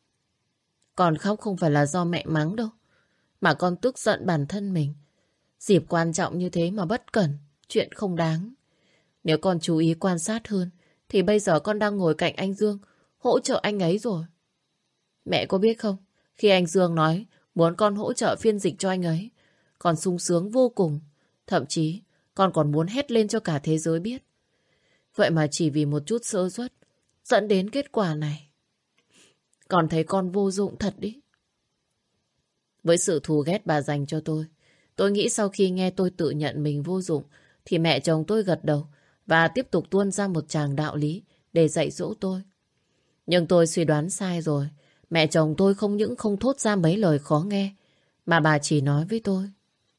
S1: Con khóc không phải là do mẹ mắng đâu, mà con tức giận bản thân mình. Dịp quan trọng như thế mà bất cẩn, chuyện không đáng. Nếu con chú ý quan sát hơn, thì bây giờ con đang ngồi cạnh anh Dương, hỗ trợ anh ấy rồi. Mẹ có biết không, khi anh Dương nói muốn con hỗ trợ phiên dịch cho anh ấy, con sung sướng vô cùng. Thậm chí, con còn muốn hét lên cho cả thế giới biết. Vậy mà chỉ vì một chút sơ suất, dẫn đến kết quả này. Con thấy con vô dụng thật đi. Với sự thù ghét bà dành cho tôi, tôi nghĩ sau khi nghe tôi tự nhận mình vô dụng, thì mẹ chồng tôi gật đầu và tiếp tục tuôn ra một tràng đạo lý để dạy dỗ tôi. Nhưng tôi suy đoán sai rồi. Mẹ chồng tôi không những không thốt ra mấy lời khó nghe, mà bà chỉ nói với tôi.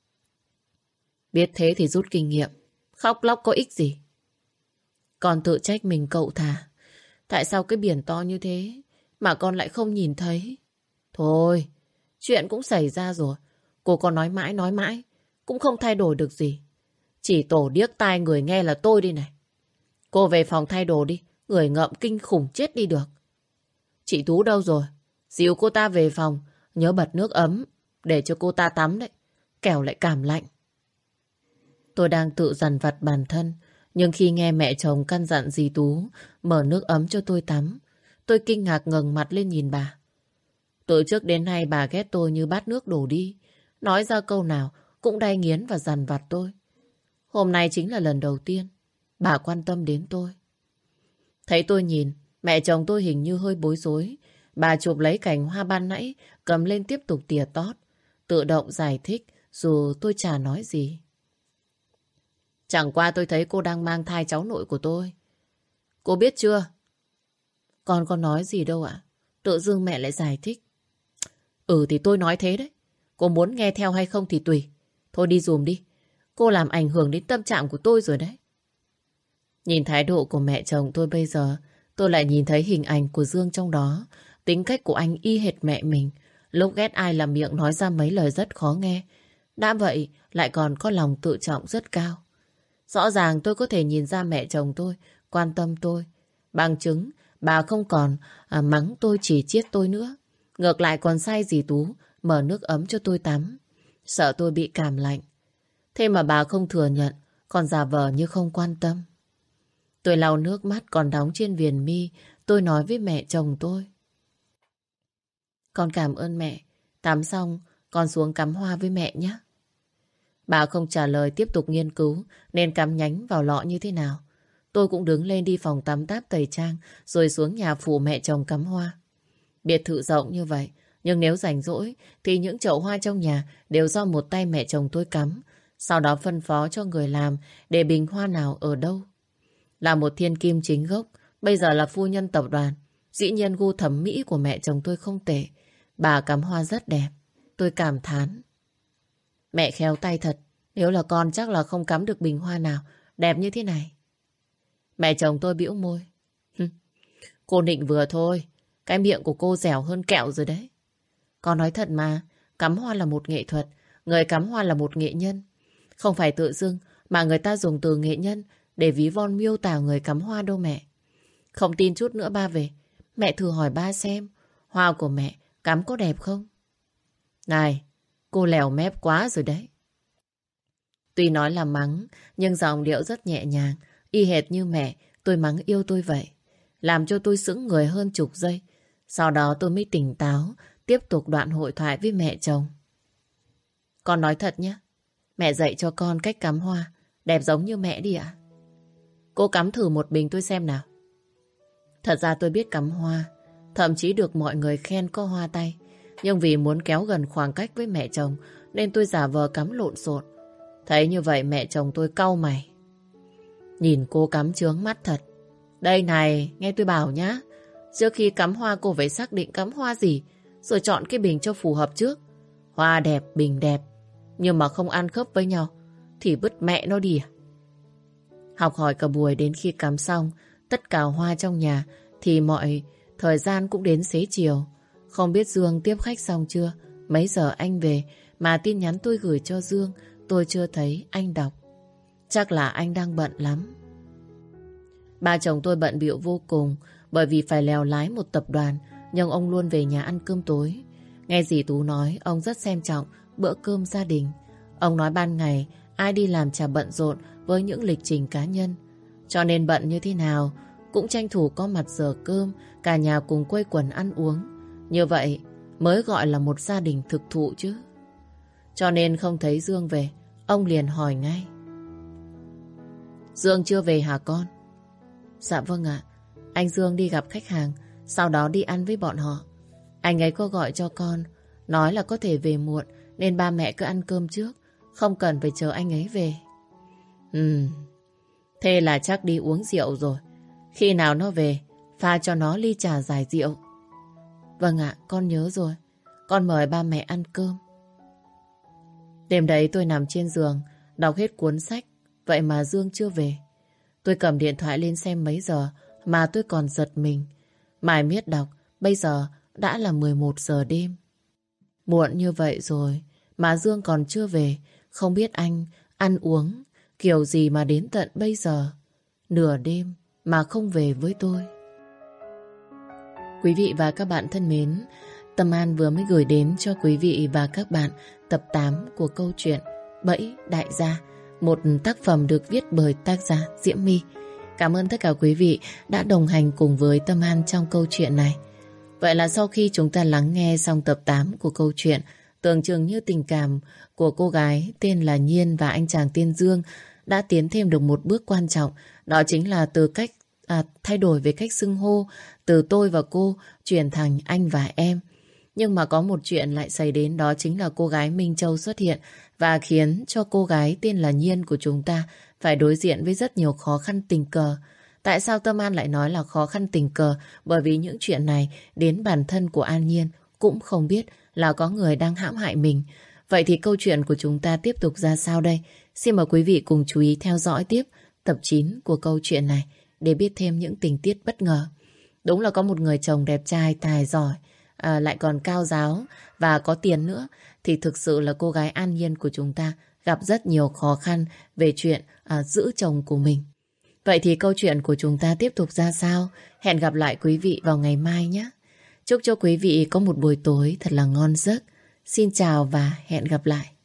S1: Biết thế thì rút kinh nghiệm, khóc lóc có ích gì. Con tự trách mình cậu thà. Tại sao cái biển to như thế mà con lại không nhìn thấy? Thôi, chuyện cũng xảy ra rồi. Cô có nói mãi nói mãi cũng không thay đổi được gì. Chỉ tổ điếc tai người nghe là tôi đi này. Cô về phòng thay đồ đi, người ngợm kinh khủng chết đi được. Chị Tú đâu rồi? Dìu cô ta về phòng, nhớ bật nước ấm để cho cô ta tắm đấy, kẻo lại cảm lạnh. Tôi đang tự dằn vặt bản thân, Nhưng khi nghe mẹ chồng căn dặn dì Tú mở nước ấm cho tôi tắm, tôi kinh ngạc ngẩng mặt lên nhìn bà. Từ trước đến nay bà ghét tôi như bát nước đổ đi. Nói ra câu nào cũng đay nghiến và dằn vặt tôi. Hôm nay chính là lần đầu tiên bà quan tâm đến tôi. Thấy tôi nhìn, mẹ chồng tôi hình như hơi bối rối. Bà chụp lấy cành hoa ban nãy, cầm lên tiếp tục tỉa tót. Tự động giải thích dù tôi chả nói gì. Chẳng qua tôi thấy cô đang mang thai cháu nội của tôi. Cô biết chưa? Con có nói gì đâu ạ. Tự dưng mẹ lại giải thích. Ừ thì tôi nói thế đấy. Cô muốn nghe theo hay không thì tùy. Thôi đi giùm đi. Cô làm ảnh hưởng đến tâm trạng của tôi rồi đấy. Nhìn thái độ của mẹ chồng tôi bây giờ, tôi lại nhìn thấy hình ảnh của Dương trong đó. Tính cách của anh y hệt mẹ mình. Lúc ghét ai là miệng nói ra mấy lời rất khó nghe. Đã vậy lại còn có lòng tự trọng rất cao. Rõ ràng tôi có thể nhìn ra mẹ chồng tôi quan tâm tôi. Bằng chứng bà không còn à, mắng tôi chỉ chiết tôi nữa. Ngược lại còn sai dì Tú mở nước ấm cho tôi tắm. Sợ tôi bị cảm lạnh. Thế mà bà không thừa nhận, còn giả vờ như không quan tâm. Tôi lau nước mắt còn đóng trên viền mi. Tôi nói với mẹ chồng tôi. Con cảm ơn mẹ. Tắm xong con xuống cắm hoa với mẹ nhé. Bà không trả lời, tiếp tục nghiên cứu nên cắm nhánh vào lọ như thế nào. Tôi cũng đứng lên đi phòng tắm táp tẩy trang rồi xuống nhà phụ mẹ chồng cắm hoa. Biệt thự rộng như vậy, nhưng nếu rảnh rỗi thì những chậu hoa trong nhà đều do một tay mẹ chồng tôi cắm. Sau đó phân phó cho người làm để bình hoa nào ở đâu. Là một thiên kim chính gốc, bây giờ là phu nhân tập đoàn. Dĩ nhiên gu thẩm mỹ của mẹ chồng tôi không tệ. Bà cắm hoa rất đẹp. Tôi cảm thán. Mẹ khéo tay thật. Nếu là con chắc là không cắm được bình hoa nào đẹp như thế này. Mẹ chồng tôi bĩu môi. Cô nịnh vừa thôi. Cái miệng của cô dẻo hơn kẹo rồi đấy. Con nói thật mà. Cắm hoa là một nghệ thuật. Người cắm hoa là một nghệ nhân. Không phải tự dưng mà người ta dùng từ nghệ nhân để ví von miêu tả người cắm hoa đâu mẹ. Không tin chút nữa ba về. Mẹ thử hỏi ba xem. Hoa của mẹ cắm có đẹp không? Này, cô lèo mép quá rồi đấy. Tuy nói là mắng, nhưng giọng điệu rất nhẹ nhàng. Y hệt như mẹ, tôi mắng yêu tôi vậy. Làm cho tôi sững người hơn chục giây. Sau đó tôi mới tỉnh táo, tiếp tục đoạn hội thoại với mẹ chồng. Con nói thật nhé. Mẹ dạy cho con cách cắm hoa, đẹp giống như mẹ đi ạ. Cô cắm thử một bình tôi xem nào. Thật ra tôi biết cắm hoa, thậm chí được mọi người khen có hoa tay. Nhưng vì muốn kéo gần khoảng cách với mẹ chồng nên tôi giả vờ cắm lộn xộn. Thấy như vậy mẹ chồng tôi cau mày. Nhìn cô cắm chướng mắt thật. Đây này, nghe tôi bảo nhá. Trước khi cắm hoa cô phải xác định cắm hoa gì, rồi chọn cái bình cho phù hợp trước. Hoa đẹp, bình đẹp, nhưng mà không ăn khớp với nhau thì bứt mẹ nó đi à? Học hỏi cả buổi đến khi cắm xong tất cả hoa trong nhà thì mọi thời gian cũng đến xế chiều. Không biết Dương tiếp khách xong chưa, mấy giờ anh về, mà tin nhắn tôi gửi cho Dương tôi chưa thấy anh đọc. Chắc là anh đang bận lắm. Ba chồng tôi bận bịu vô cùng bởi vì phải lèo lái một tập đoàn, nhưng ông luôn về nhà ăn cơm tối. Nghe dì Tú nói ông rất xem trọng bữa cơm gia đình. Ông nói ban ngày ai đi làm chả bận rộn với những lịch trình cá nhân, cho nên bận như thế nào cũng tranh thủ có mặt giờ cơm, cả nhà cùng quây quần ăn uống. Như vậy mới gọi là một gia đình thực thụ chứ. Cho nên không thấy Dương về, ông liền hỏi ngay. Dương chưa về hả con? Dạ vâng ạ. Anh Dương đi gặp khách hàng, sau đó đi ăn với bọn họ. Anh ấy có gọi cho con, nói là có thể về muộn, nên ba mẹ cứ ăn cơm trước, không cần phải chờ anh ấy về. Ừ, thế là chắc đi uống rượu rồi. Khi nào nó về, pha cho nó ly trà giải rượu. Vâng ạ, con nhớ rồi. Con mời ba mẹ ăn cơm. Đêm đấy tôi nằm trên giường, đọc hết cuốn sách, vậy mà Dương chưa về. Tôi cầm điện thoại lên xem mấy giờ mà tôi còn giật mình. Mải miết đọc, bây giờ đã là mười một giờ đêm. Muộn như vậy rồi mà Dương còn chưa về, không biết anh ăn uống kiểu gì mà đến tận bây giờ, nửa đêm mà không về với tôi. Quý vị và các bạn thân mến, Tâm An vừa mới gửi đến cho quý vị và các bạn tập tám của câu chuyện Bẫy Đại Gia. một tác phẩm được viết bởi tác giả Diễm My. Cảm ơn tất cả quý vị đã đồng hành cùng với Tâm An trong câu chuyện này. Vậy là sau khi chúng ta lắng nghe xong tập tám của câu chuyện, tưởng chừng như tình cảm của cô gái tên là Nhiên và anh chàng tên Dương đã tiến thêm được một bước quan trọng. Đó chính là từ cách à, thay đổi về cách xưng hô, từ tôi và cô chuyển thành anh và em. Nhưng mà có một chuyện lại xảy đến, đó chính là cô gái Minh Châu xuất hiện và khiến cho cô gái tên là Nhiên của chúng ta phải đối diện với rất nhiều khó khăn tình cờ. Tại sao Tâm An lại nói là khó khăn tình cờ? Bởi vì những chuyện này đến bản thân của An Nhiên cũng không biết là có người đang hãm hại mình. Vậy thì câu chuyện của chúng ta tiếp tục ra sao đây? Xin mời quý vị cùng chú ý theo dõi tiếp tập chín của câu chuyện này để biết thêm những tình tiết bất ngờ. Đúng là có một người chồng đẹp trai, tài giỏi, à, lại còn cao giáo và có tiền nữa, thì thực sự là cô gái An Nhiên của chúng ta gặp rất nhiều khó khăn về chuyện à, giữ chồng của mình. Vậy thì câu chuyện của chúng ta tiếp tục ra sao? Hẹn gặp lại quý vị vào ngày mai nhé. Chúc cho quý vị có một buổi tối thật là ngon giấc. Xin chào và hẹn gặp lại.